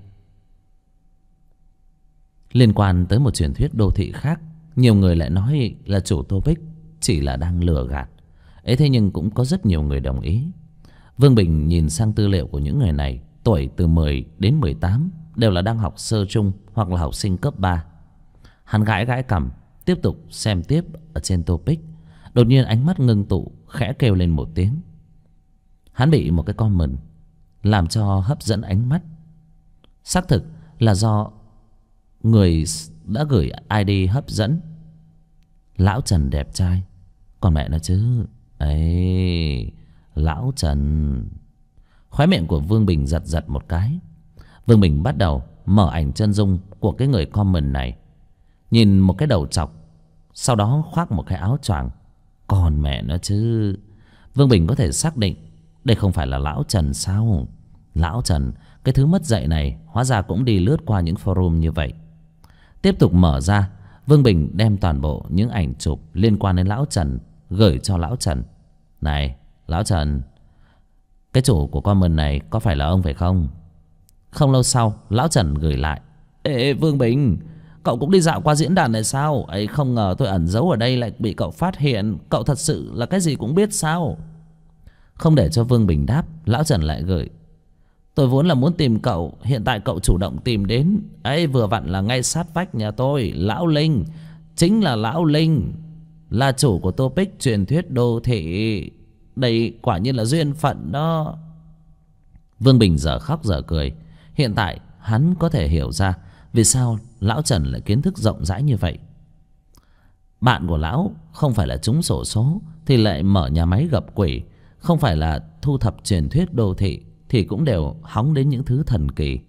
liên quan tới một truyền thuyết đô thị khác. Nhiều người lại nói là chủ topic chỉ là đang lừa gạt. Ấy thế nhưng cũng có rất nhiều người đồng ý. Vương Bình nhìn sang tư liệu của những người này, tuổi từ 10 đến 18, đều là đang học sơ trung hoặc là học sinh cấp 3. Hắn gãi gãi cằm, tiếp tục xem tiếp ở trên topic. Đột nhiên ánh mắt ngưng tụ, khẽ kêu lên một tiếng. Hắn bị một cái comment làm cho hấp dẫn ánh mắt. Xác thực là do người đã gửi ID hấp dẫn. Lão Trần đẹp trai. Còn mẹ nó chứ. Ấy, Lão Trần. Khóe miệng của Vương Bình giật giật một cái. Vương Bình bắt đầu mở ảnh chân dung của cái người comment này. Nhìn một cái đầu trọc, sau đó khoác một cái áo choàng. Còn mẹ nó chứ. Vương Bình có thể xác định đây không phải là Lão Trần sao? Lão Trần, cái thứ mất dạy này, hóa ra cũng đi lướt qua những forum như vậy. Tiếp tục mở ra, Vương Bình đem toàn bộ những ảnh chụp liên quan đến Lão Trần gửi cho Lão Trần. Này, Lão Trần, cái chủ của comment này có phải là ông phải không? Không lâu sau, Lão Trần gửi lại. Ê Vương Bình, cậu cũng đi dạo qua diễn đàn này sao? Ấy, không ngờ tôi ẩn giấu ở đây lại bị cậu phát hiện. Cậu thật sự là cái gì cũng biết sao? Không để cho Vương Bình đáp, Lão Trần lại gửi. Tôi vốn là muốn tìm cậu, hiện tại cậu chủ động tìm đến. Ấy, vừa vặn là ngay sát vách nhà tôi. Lão Linh, chính là Lão Linh, là chủ của topic truyền thuyết đô thị. Đây quả nhiên là duyên phận đó. Vương Bình giờ khóc giờ cười. Hiện tại hắn có thể hiểu ra vì sao Lão Trần lại kiến thức rộng rãi như vậy. Bạn của Lão không phải là trúng xổ số thì lại mở nhà máy gặp quỷ, không phải là thu thập truyền thuyết đô thị thì cũng đều hóng đến những thứ thần kỳ.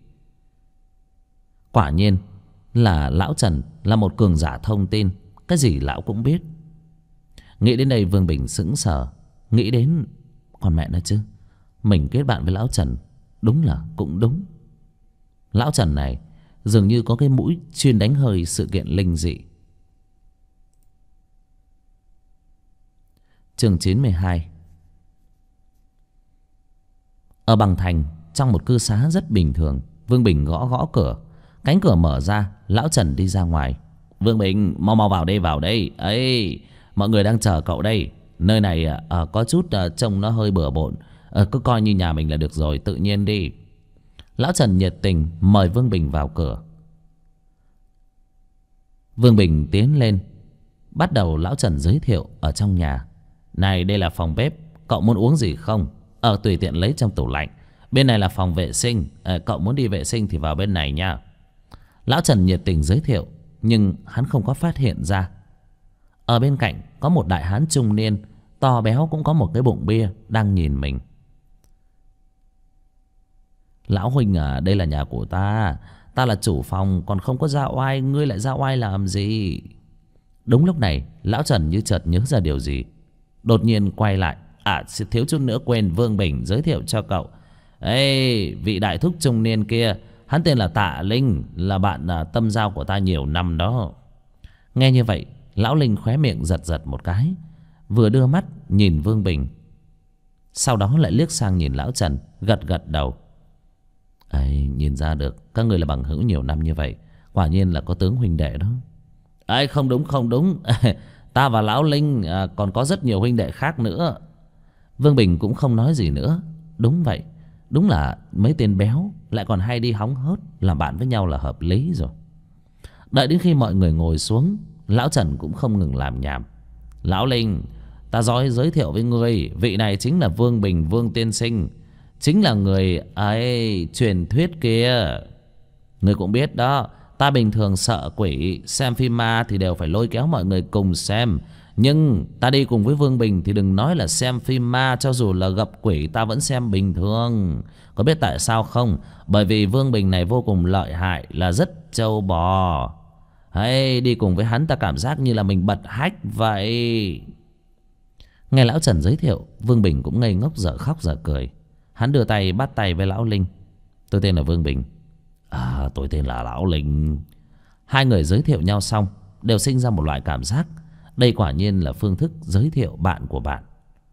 Quả nhiên là Lão Trần là một cường giả thông tin, cái gì Lão cũng biết. Nghĩ đến đây Vương Bình sững sờ. Nghĩ đến, còn mẹ nó chứ, mình kết bạn với Lão Trần đúng là cũng đúng. Lão Trần này dường như có cái mũi chuyên đánh hơi sự kiện linh dị. Chương 92. Ở Bằng Thành, trong một cư xá rất bình thường, Vương Bình gõ gõ cửa. Cánh cửa mở ra, Lão Trần đi ra ngoài. Vương Bình, mau mau vào đây, vào đây. Ấy, mọi người đang chờ cậu đây. nơi này có chút trông nó hơi bừa bộn. Cứ coi như nhà mình là được rồi, tự nhiên đi. Lão Trần nhiệt tình mời Vương Bình vào cửa. Vương Bình tiến lên, bắt đầu lão Trần giới thiệu ở trong nhà. Này, đây là phòng bếp, cậu muốn uống gì không? Tùy tiện lấy trong tủ lạnh. Bên này là phòng vệ sinh, cậu muốn đi vệ sinh thì vào bên này nha. Lão Trần nhiệt tình giới thiệu, nhưng hắn không có phát hiện ra ở bên cạnh có một đại hán trung niên, to béo, cũng có một cái bụng bia đang nhìn mình. Lão huynh à, đây là nhà của ta. Ta là chủ phòng, còn không có ra oai. Ngươi lại ra oai làm gì? Đúng lúc này lão Trần như chợt nhớ ra điều gì, đột nhiên quay lại. Thiếu chút nữa quên, Vương Bình giới thiệu cho cậu. Ê, vị đại thúc trung niên kia, hắn tên là Tạ Linh, là bạn tâm giao của ta nhiều năm đó. Nghe như vậy, lão Linh khóe miệng giật giật một cái, vừa đưa mắt nhìn Vương Bình, sau đó lại liếc sang nhìn lão Trần, gật gật đầu. Ấy, nhìn ra được các người là bằng hữu nhiều năm như vậy, quả nhiên là có tướng huynh đệ đó. Ấy, không đúng không đúng. Ta và lão Linh còn có rất nhiều huynh đệ khác nữa. Vương Bình cũng không nói gì nữa. Đúng vậy, đúng là mấy tên béo lại còn hay đi hóng hớt, làm bạn với nhau là hợp lý rồi. Đợi đến khi mọi người ngồi xuống, lão Trần cũng không ngừng làm nhảm. Lão Linh, ta giới thiệu với ngươi, vị này chính là Vương Bình, Vương tiên sinh, chính là người ấy truyền thuyết kia. Ngươi cũng biết đó, ta bình thường sợ quỷ, xem phim ma thì đều phải lôi kéo mọi người cùng xem. Nhưng ta đi cùng với Vương Bình thì đừng nói là xem phim ma, cho dù là gặp quỷ ta vẫn xem bình thường. Có biết tại sao không? Bởi vì Vương Bình này vô cùng lợi hại, là rất trâu bò. Hay đi cùng với hắn ta cảm giác như là mình bật hách vậy. Nghe lão Trần giới thiệu, Vương Bình cũng ngây ngốc dở khóc dở cười. Hắn đưa tay bắt tay với lão Linh. Tôi tên là Vương Bình. Tôi tên là lão Linh. Hai người giới thiệu nhau xong đều sinh ra một loại cảm giác đây quả nhiên là phương thức giới thiệu bạn của bạn.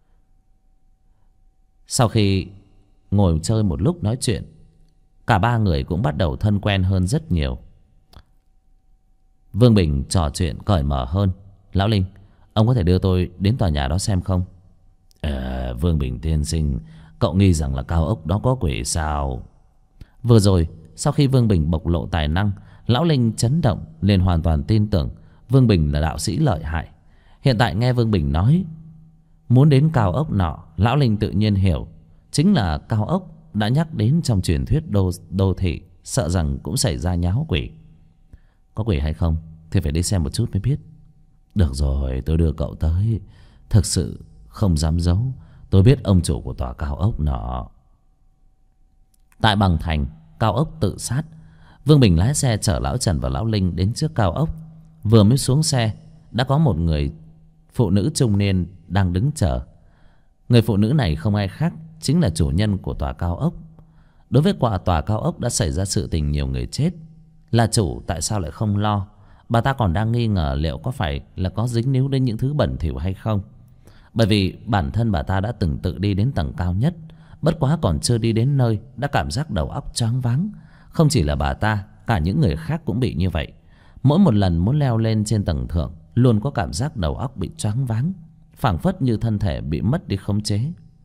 Sau khi ngồi chơi một lúc nói chuyện, cả ba người cũng bắt đầu thân quen hơn rất nhiều. Vương Bình trò chuyện cởi mở hơn. Lão Linh, ông có thể đưa tôi đến tòa nhà đó xem không? Vương Bình tiên sinh, cậu nghi rằng là cao ốc đó có quỷ sao? Vừa rồi sau khi Vương Bình bộc lộ tài năng, lão Linh chấn động, liền hoàn toàn tin tưởng Vương Bình là đạo sĩ lợi hại. Hiện tại nghe Vương Bình nói muốn đến cao ốc nọ, lão Linh tự nhiên hiểu chính là cao ốc đã nhắc đến trong truyền thuyết đô thị, sợ rằng cũng xảy ra nháo quỷ. Có quỷ hay không thì phải đi xem một chút mới biết. Được rồi, tôi đưa cậu tới. Thực sự không dám giấu, tôi biết ông chủ của tòa cao ốc nọ. Tại Bằng Thành, cao ốc tự sát. Vương Bình lái xe chở lão Trần và lão Linh đến trước cao ốc. Vừa mới xuống xe đã có một người phụ nữ trung niên đang đứng chờ. Người phụ nữ này không ai khác, chính là chủ nhân của tòa cao ốc. Đối với tòa cao ốc đã xảy ra sự tình nhiều người chết, là chủ tại sao lại không lo? Bà ta còn đang nghi ngờ liệu có phải là có dính níu đến những thứ bẩn thỉu hay không. Bởi vì bản thân bà ta đã từng tự đi đến tầng cao nhất, bất quá còn chưa đi đến nơi đã cảm giác đầu óc choáng váng. Không chỉ là bà ta, cả những người khác cũng bị như vậy. Mỗi một lần muốn leo lên trên tầng thượng, luôn có cảm giác đầu óc bị choáng váng, phảng phất như thân thể bị mất đi khống chế.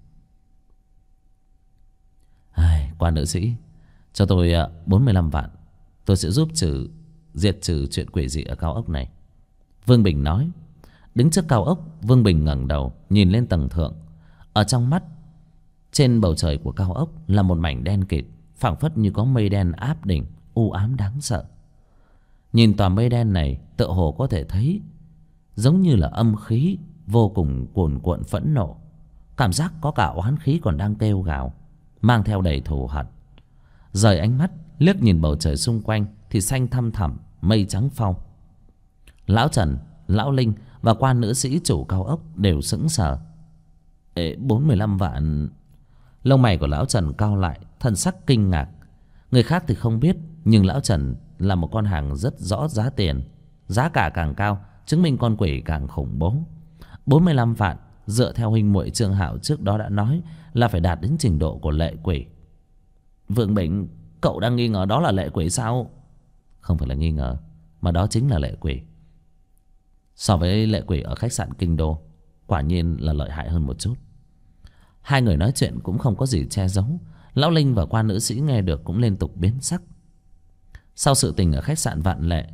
Quan nữ sĩ, cho tôi 45 vạn, tôi sẽ giúp diệt trừ chuyện quỷ dị ở cao ốc này. Vương Bình nói. Đứng trước cao ốc, Vương Bình ngẩng đầu nhìn lên tầng thượng. Ở trong mắt, trên bầu trời của cao ốc là một mảnh đen kịt, phảng phất như có mây đen áp đỉnh, u ám đáng sợ. Nhìn tòa mây đen này, tựa hồ có thể thấy giống như là âm khí vô cùng cuồn cuộn phẫn nộ. Cảm giác có cả oán khí còn đang kêu gào, mang theo đầy thù hận. Rời ánh mắt liếc nhìn bầu trời xung quanh thì xanh thăm thẳm, mây trắng phau. Lão Trần, lão Linh và quan nữ sĩ chủ cao ốc đều sững sờ. 45 vạn. Lông mày của lão Trần cau lại, thần sắc kinh ngạc. Người khác thì không biết, nhưng lão Trần là một con hàng rất rõ giá tiền. Giá cả càng cao, chứng minh con quỷ càng khủng bố. 45 vạn, dựa theo huynh muội Trương Hạo trước đó đã nói, là phải đạt đến trình độ của lệ quỷ. Vương Bình, cậu đang nghi ngờ đó là lệ quỷ sao? Không phải là nghi ngờ, mà đó chính là lệ quỷ. So với lệ quỷ ở khách sạn Kinh Đô quả nhiên là lợi hại hơn một chút. Hai người nói chuyện cũng không có gì che giấu. Lão Linh và quan nữ sĩ nghe được cũng liên tục biến sắc. Sau sự tình ở khách sạn Vạn Lệ,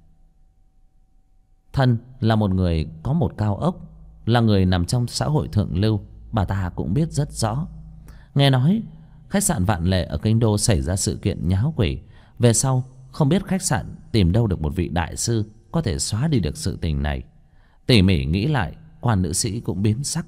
thân là một người có một cao ốc, là người nằm trong xã hội thượng lưu, bà ta cũng biết rất rõ. Nghe nói khách sạn Vạn Lệ ở kinh đô xảy ra sự kiện nháo quỷ. Về sau không biết khách sạn tìm đâu được một vị đại sư có thể xóa đi được sự tình này. Tỉ mỉ nghĩ lại, quan nữ sĩ cũng biến sắc.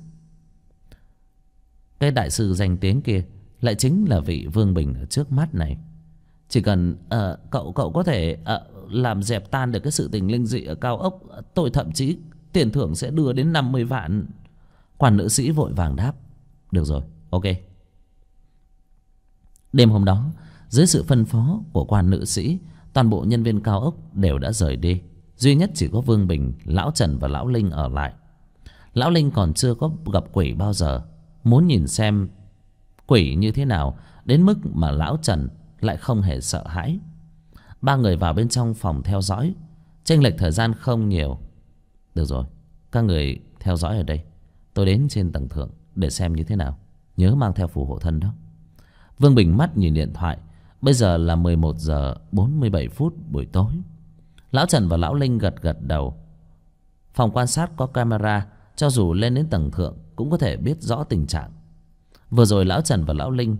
Cái đại sư danh tiếng kia lại chính là vị Vương Bình ở trước mắt này. Chỉ cần cậu có thể làm dẹp tan được cái sự tình linh dị ở cao ốc, tôi thậm chí tiền thưởng sẽ đưa đến 50 vạn. Quan nữ sĩ vội vàng đáp: được rồi, ok. Đêm hôm đó, dưới sự phân phó của quan nữ sĩ, toàn bộ nhân viên cao ốc đều đã rời đi. Duy nhất chỉ có Vương Bình, Lão Trần và Lão Linh ở lại. Lão Linh còn chưa có gặp quỷ bao giờ, muốn nhìn xem quỷ như thế nào, đến mức mà Lão Trần lại không hề sợ hãi. Ba người vào bên trong phòng theo dõi. Chênh lệch thời gian không nhiều. Được rồi, các người theo dõi ở đây, tôi đến trên tầng thượng để xem như thế nào. Nhớ mang theo phù hộ thân đó. Vương Bình mắt nhìn điện thoại. Bây giờ là 11 giờ 47 phút buổi tối. Lão Trần và Lão Linh gật gật đầu. Phòng quan sát có camera, cho dù lên đến tầng thượng cũng có thể biết rõ tình trạng. Vừa rồi Lão Trần và Lão Linh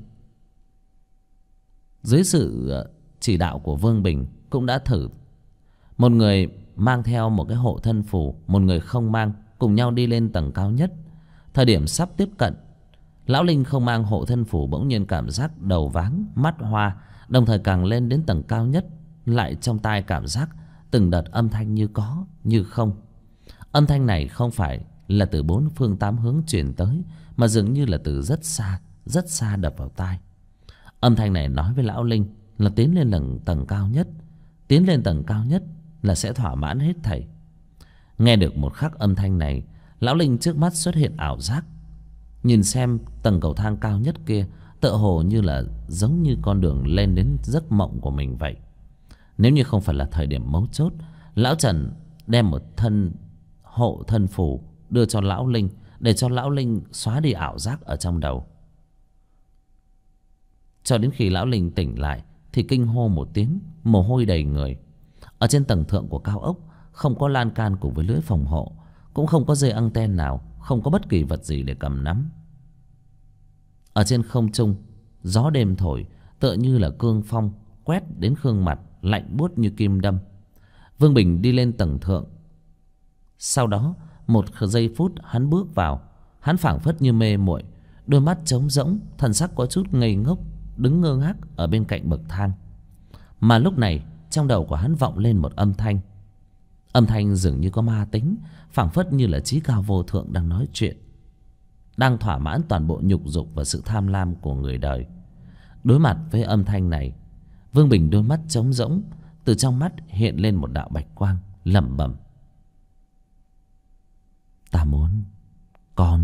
dưới sự chỉ đạo của Vương Bình cũng đã thử. Một người mang theo một cái hộ thân phù, một người không mang, cùng nhau đi lên tầng cao nhất. Thời điểm sắp tiếp cận, Lão Linh không mang hộ thân phù bỗng nhiên cảm giác đầu váng, mắt hoa. Đồng thời càng lên đến tầng cao nhất, lại trong tai cảm giác từng đợt âm thanh như có như không. Âm thanh này không phải là từ bốn phương tám hướng truyền tới, mà dường như là từ rất xa đập vào tai. Âm thanh này nói với Lão Linh là tiến lên tầng cao nhất. Tiến lên tầng cao nhất là sẽ thỏa mãn hết thảy. Nghe được một khắc âm thanh này, Lão Linh trước mắt xuất hiện ảo giác. Nhìn xem tầng cầu thang cao nhất kia, tựa hồ như là giống như con đường lên đến giấc mộng của mình vậy. Nếu như không phải là thời điểm mấu chốt, Lão Trần đem một thân hộ thân phù đưa cho Lão Linh, để cho Lão Linh xóa đi ảo giác ở trong đầu. Cho đến khi Lão Linh tỉnh lại thì kinh hô một tiếng, mồ hôi đầy người. Ở trên tầng thượng của cao ốc không có lan can cùng với lưới phòng hộ, cũng không có dây anten nào, không có bất kỳ vật gì để cầm nắm. Ở trên không trung, gió đêm thổi tựa như là cương phong quét đến gương mặt, lạnh buốt như kim đâm. Vương Bình đi lên tầng thượng. Sau đó một giây phút hắn bước vào, hắn phảng phất như mê muội, đôi mắt trống rỗng, thần sắc có chút ngây ngốc, đứng ngơ ngác ở bên cạnh bậc thang. Mà lúc này trong đầu của hắn vọng lên một âm thanh. Âm thanh dường như có ma tính, phảng phất như là chí cao vô thượng đang nói chuyện, đang thỏa mãn toàn bộ nhục dục và sự tham lam của người đời. Đối mặt với âm thanh này, Vương Bình đôi mắt trống rỗng, từ trong mắt hiện lên một đạo bạch quang, lẩm bẩm: ta muốn con.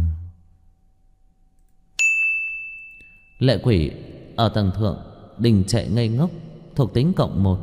Lệ quỷ ở tầng thượng đình trệ ngây ngốc, thuộc tính +1.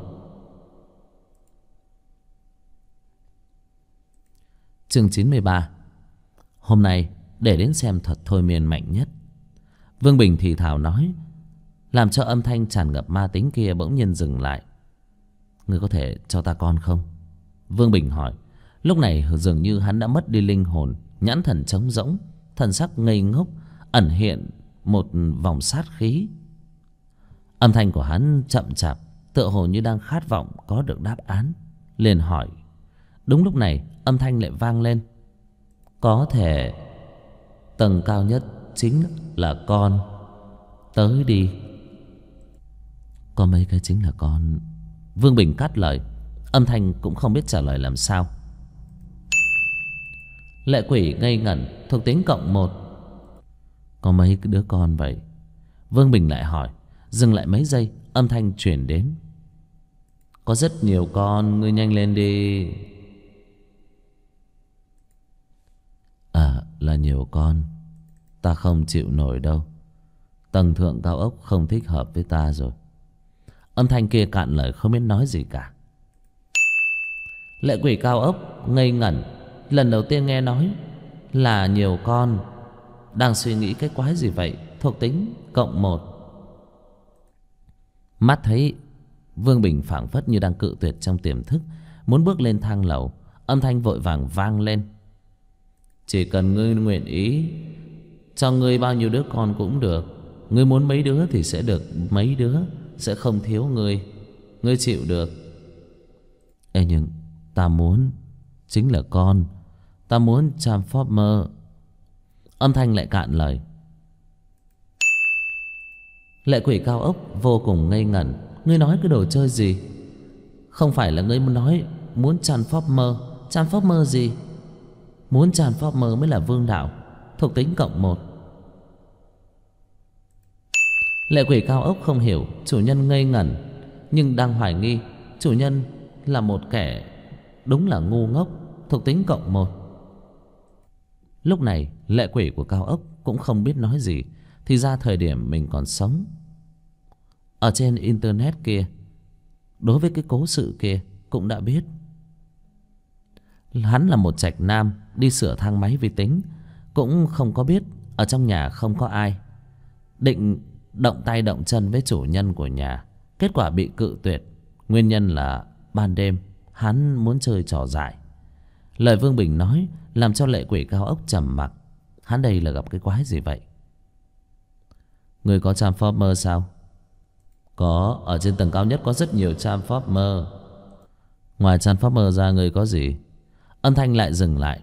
Chương 93. Hôm nay để đến xem thuật thôi miên mạnh nhất. Vương Bình thì thào nói, làm cho âm thanh tràn ngập ma tính kia bỗng nhiên dừng lại. Ngươi có thể cho ta con không? Vương Bình hỏi. Lúc này dường như hắn đã mất đi linh hồn, nhãn thần trống rỗng, thần sắc ngây ngốc, ẩn hiện một vòng sát khí. Âm thanh của hắn chậm chạp, tựa hồ như đang khát vọng có được đáp án, liền hỏi. Đúng lúc này âm thanh lại vang lên. Có thể tầng cao nhất chính là con. Tới đi. Có mấy cái chính là con. Vương Bình cắt lời. Âm thanh cũng không biết trả lời làm sao. Lệ quỷ ngây ngẩn, thuộc tính +1. Có mấy cái đứa con vậy? Vương Bình lại hỏi. Dừng lại mấy giây, âm thanh chuyển đến. Có rất nhiều con, ngươi nhanh lên đi. Là nhiều con. Ta không chịu nổi đâu. Tầng thượng cao ốc không thích hợp với ta rồi. Âm thanh kia cạn lời không biết nói gì cả. Lệ quỷ cao ốc ngây ngẩn, lần đầu tiên nghe nói là nhiều con. Đang suy nghĩ cái quái gì vậy? Thuộc tính cộng 1. Mắt thấy Vương Bình phảng phất như đang cự tuyệt trong tiềm thức, muốn bước lên thang lầu. Âm thanh vội vàng vang lên: chỉ cần ngươi nguyện ý, cho ngươi bao nhiêu đứa con cũng được. Ngươi muốn mấy đứa thì sẽ được mấy đứa, sẽ không thiếu ngươi. Ngươi chịu được. Ê, nhưng ta muốn chính là con. Ta muốn Transformer. Âm thanh lại cạn lời. Lệ quỷ cao ốc vô cùng ngây ngẩn. Ngươi nói cái đồ chơi gì? Không phải là ngươi muốn nói muốn Transformer? Transformer gì? Muốn Transformer mới là vương đạo. Thuộc tính cộng 1. Lệ quỷ cao ốc không hiểu. Chủ nhân ngây ngẩn nhưng đang hoài nghi chủ nhân là một kẻ đúng là ngu ngốc. Thuộc tính cộng 1. Lúc này lệ quỷ của cao ốc cũng không biết nói gì. Thì ra thời điểm mình còn sống ở trên internet kia, đối với cái cố sự kia cũng đã biết. Hắn là một trạch nam đi sửa thang máy vi tính, cũng không có biết ở trong nhà không có ai, định động tay động chân với chủ nhân của nhà. Kết quả bị cự tuyệt. Nguyên nhân là ban đêm hắn muốn chơi trò dại. Lời Vương Bình nói làm cho lệ quỷ cao ốc trầm mặc. Hắn đây là gặp cái quái gì vậy? Người có Transformer sao? Có, ở trên tầng cao nhất có rất nhiều Transformer. Ngoài Transformer ra người có gì? Âm thanh lại dừng lại.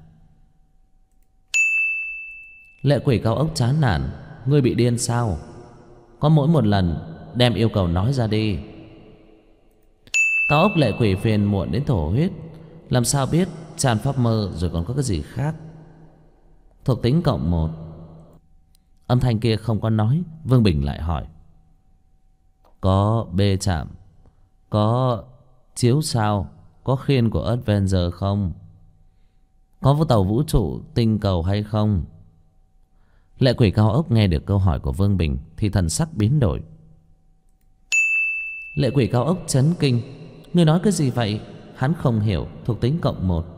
Lệ quỷ cao ốc chán nản. Ngươi bị điên sao? Có mỗi một lần đem yêu cầu nói ra đi. Cao ốc lệ quỷ phiền muộn đến thổ huyết. Làm sao biết Transformer rồi còn có cái gì khác? Thuộc tính cộng 1. Âm thanh kia không có nói. Vương Bình lại hỏi: có bê chạm, có chiếu sao, có khiên của Avenger không? Có tàu vũ trụ tinh cầu hay không? Lệ quỷ cao ốc nghe được câu hỏi của Vương Bình thì thần sắc biến đổi. Lệ quỷ cao ốc chấn kinh. Ngươi nói cái gì vậy? Hắn không hiểu. Thuộc tính cộng 1.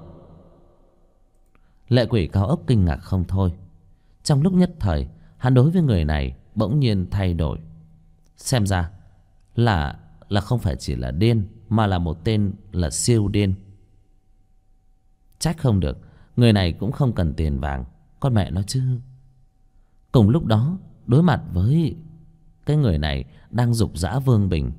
Lệ quỷ cao ốc kinh ngạc không thôi. Trong lúc nhất thời hắn đối với người này bỗng nhiên thay đổi. Xem ra là không phải chỉ là điên, mà là một tên là siêu điên. Trách không được, người này cũng không cần tiền vàng. Con mẹ nó chứ. Cùng lúc đó, đối mặt với cái người này đang giục giã Vương Bình.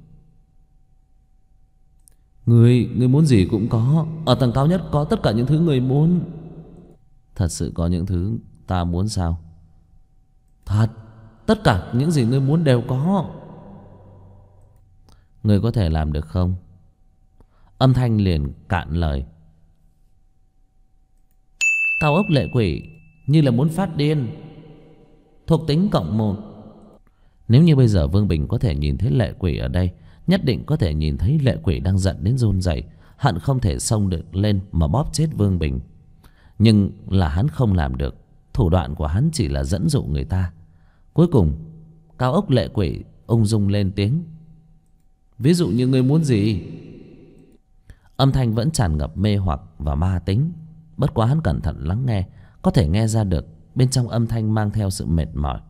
Ngươi muốn gì cũng có. Ở tầng cao nhất có tất cả những thứ ngươi muốn. Thật sự có những thứ ta muốn sao? Thật, tất cả những gì ngươi muốn đều có. Ngươi có thể làm được không? Âm thanh liền cạn lời. Cao ốc lệ quỷ như là muốn phát điên. Thuộc tính cộng 1. Nếu như bây giờ Vương Bình có thể nhìn thấy lệ quỷ ở đây, nhất định có thể nhìn thấy lệ quỷ đang giận đến run rẩy, hận không thể xông được lên mà bóp chết Vương Bình. Nhưng là hắn không làm được. Thủ đoạn của hắn chỉ là dẫn dụ người ta. Cuối cùng cao ốc lệ quỷ ung dung lên tiếng. Ví dụ như ngươi muốn gì? Âm thanh vẫn tràn ngập mê hoặc và ma tính. Bất quá hắn cẩn thận lắng nghe, có thể nghe ra được bên trong âm thanh mang theo sự mệt mỏi.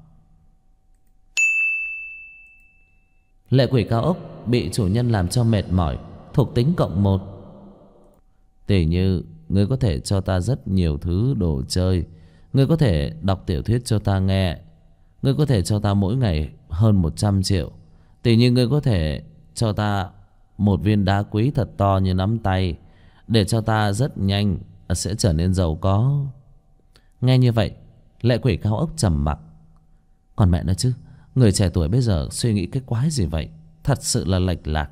Lệ quỷ cao ốc bị chủ nhân làm cho mệt mỏi. Thuộc tính cộng 1. Tỉ như ngươi có thể cho ta rất nhiều thứ đồ chơi. Ngươi có thể đọc tiểu thuyết cho ta nghe. Ngươi có thể cho ta mỗi ngày hơn 100 triệu. Tỉ như ngươi có thể cho ta một viên đá quý thật to như nắm tay, để cho ta rất nhanh sẽ trở nên giàu có. Nghe như vậy, lệ quỷ cao ốc trầm mặc. Còn mẹ nó chứ, người trẻ tuổi bây giờ suy nghĩ cái quái gì vậy? Thật sự là lệch lạc.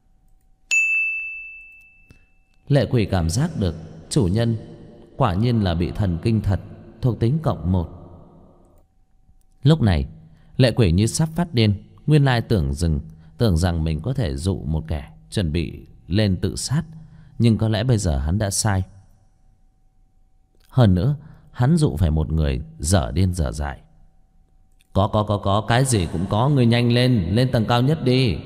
Lệ quỷ cảm giác được chủ nhân quả nhiên là bị thần kinh thật. Thuộc tính cộng 1. Lúc này lệ quỷ như sắp phát điên. Nguyên lai tưởng rằng mình có thể dụ một kẻ chuẩn bị lên tự sát. Nhưng có lẽ bây giờ hắn đã sai. Hơn nữa hắn dụ phải một người dở điên dở dại. Có cái gì cũng có. Người nhanh lên tầng cao nhất đi.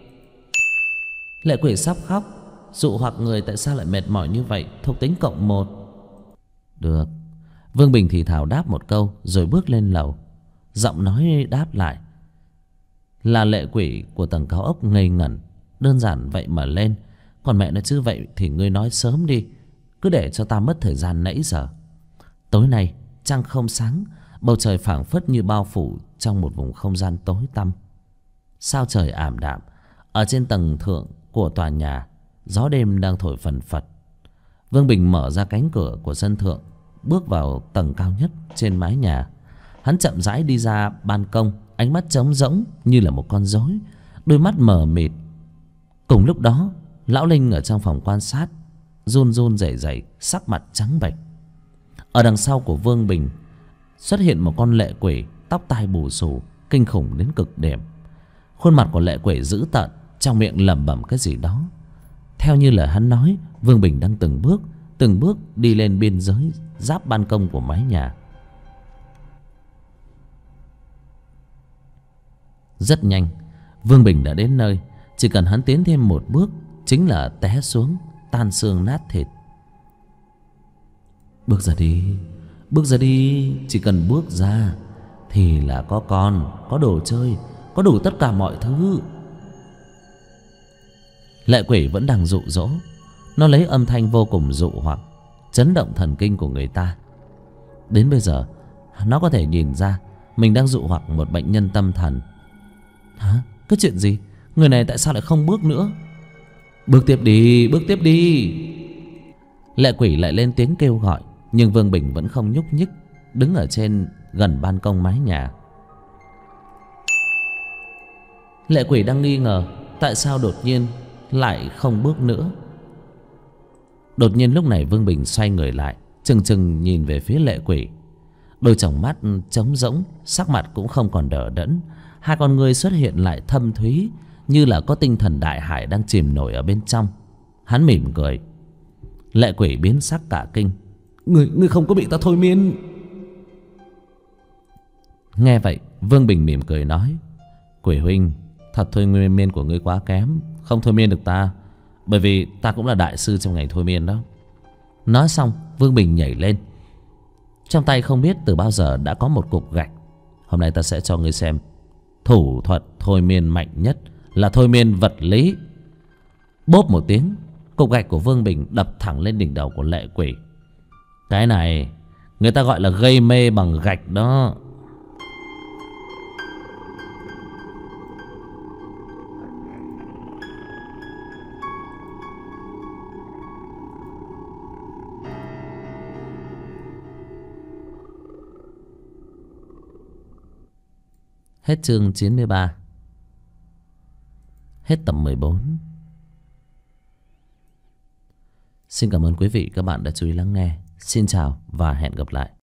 Lệ quỷ sắp khóc. Dụ hoặc người tại sao lại mệt mỏi như vậy? Thuộc tính cộng 1. Được, Vương Bình thì thào đáp một câu rồi bước lên lầu. Giọng nói đáp lại là lệ quỷ của tầng cao ốc ngây ngẩn. Đơn giản vậy mà lên. Còn mẹ nó chứ, vậy thì ngươi nói sớm đi, cứ để cho ta mất thời gian nãy giờ. Tối nay trăng không sáng, bầu trời phảng phất như bao phủ trong một vùng không gian tối tăm. Sao trời ảm đạm. Ở trên tầng thượng của tòa nhà, gió đêm đang thổi phần phật. Vương Bình mở ra cánh cửa của sân thượng, bước vào tầng cao nhất trên mái nhà. Hắn chậm rãi đi ra ban công, ánh mắt trống rỗng như là một con rối, đôi mắt mờ mịt. Cùng lúc đó, lão Linh ở trong phòng quan sát run run rẩy rẩy, sắc mặt trắng bệch. Ở đằng sau của Vương Bình xuất hiện một con lệ quỷ, tóc tai bù xù, kinh khủng đến cực điểm. Khuôn mặt của lệ quỷ dữ tợn, trong miệng lẩm bẩm cái gì đó. Theo như lời hắn nói, Vương Bình đang từng bước đi lên biên giới giáp ban công của mái nhà. Rất nhanh, Vương Bình đã đến nơi. Chỉ cần hắn tiến thêm một bước chính là té xuống, tan xương nát thịt. Bước ra đi, bước ra đi. Chỉ cần bước ra thì là có con, có đồ chơi, có đủ tất cả mọi thứ. Lệ quỷ vẫn đang dụ dỗ. Nó lấy âm thanh vô cùng dụ hoặc, chấn động thần kinh của người ta. Đến bây giờ nó có thể nhìn ra mình đang dụ hoặc một bệnh nhân tâm thần. Hả? Cái chuyện gì? Người này tại sao lại không bước nữa? Bước tiếp đi, bước tiếp đi. Lệ quỷ lại lên tiếng kêu gọi. Nhưng Vương Bình vẫn không nhúc nhích, đứng ở trên gần ban công mái nhà. Lệ quỷ đang nghi ngờ tại sao đột nhiên lại không bước nữa. Đột nhiên lúc này Vương Bình xoay người lại, chừng chừng nhìn về phía lệ quỷ. Đôi tròng mắt trống rỗng, sắc mặt cũng không còn đờ đẫn. Hai con ngươi xuất hiện lại thâm thúy, như là có tinh thần đại hải đang chìm nổi ở bên trong. Hắn mỉm cười. Lệ quỷ biến sắc cả kinh. Ngươi không có bị ta thôi miên? Nghe vậy Vương Bình mỉm cười nói: Quỷ huynh, thật thôi miên của ngươi quá kém, không thôi miên được ta, bởi vì ta cũng là đại sư trong ngành thôi miên đó. Nói xong Vương Bình nhảy lên. Trong tay không biết từ bao giờ đã có một cục gạch. Hôm nay ta sẽ cho ngươi xem thủ thuật thôi miên mạnh nhất là thôi miên vật lý. Bốp một tiếng, cục gạch của Vương Bình đập thẳng lên đỉnh đầu của lệ quỷ. Cái này người ta gọi là gây mê bằng gạch đó. Hết chương 93. Hết tập 14. Xin cảm ơn quý vị các bạn đã chú ý lắng nghe. Xin chào và hẹn gặp lại.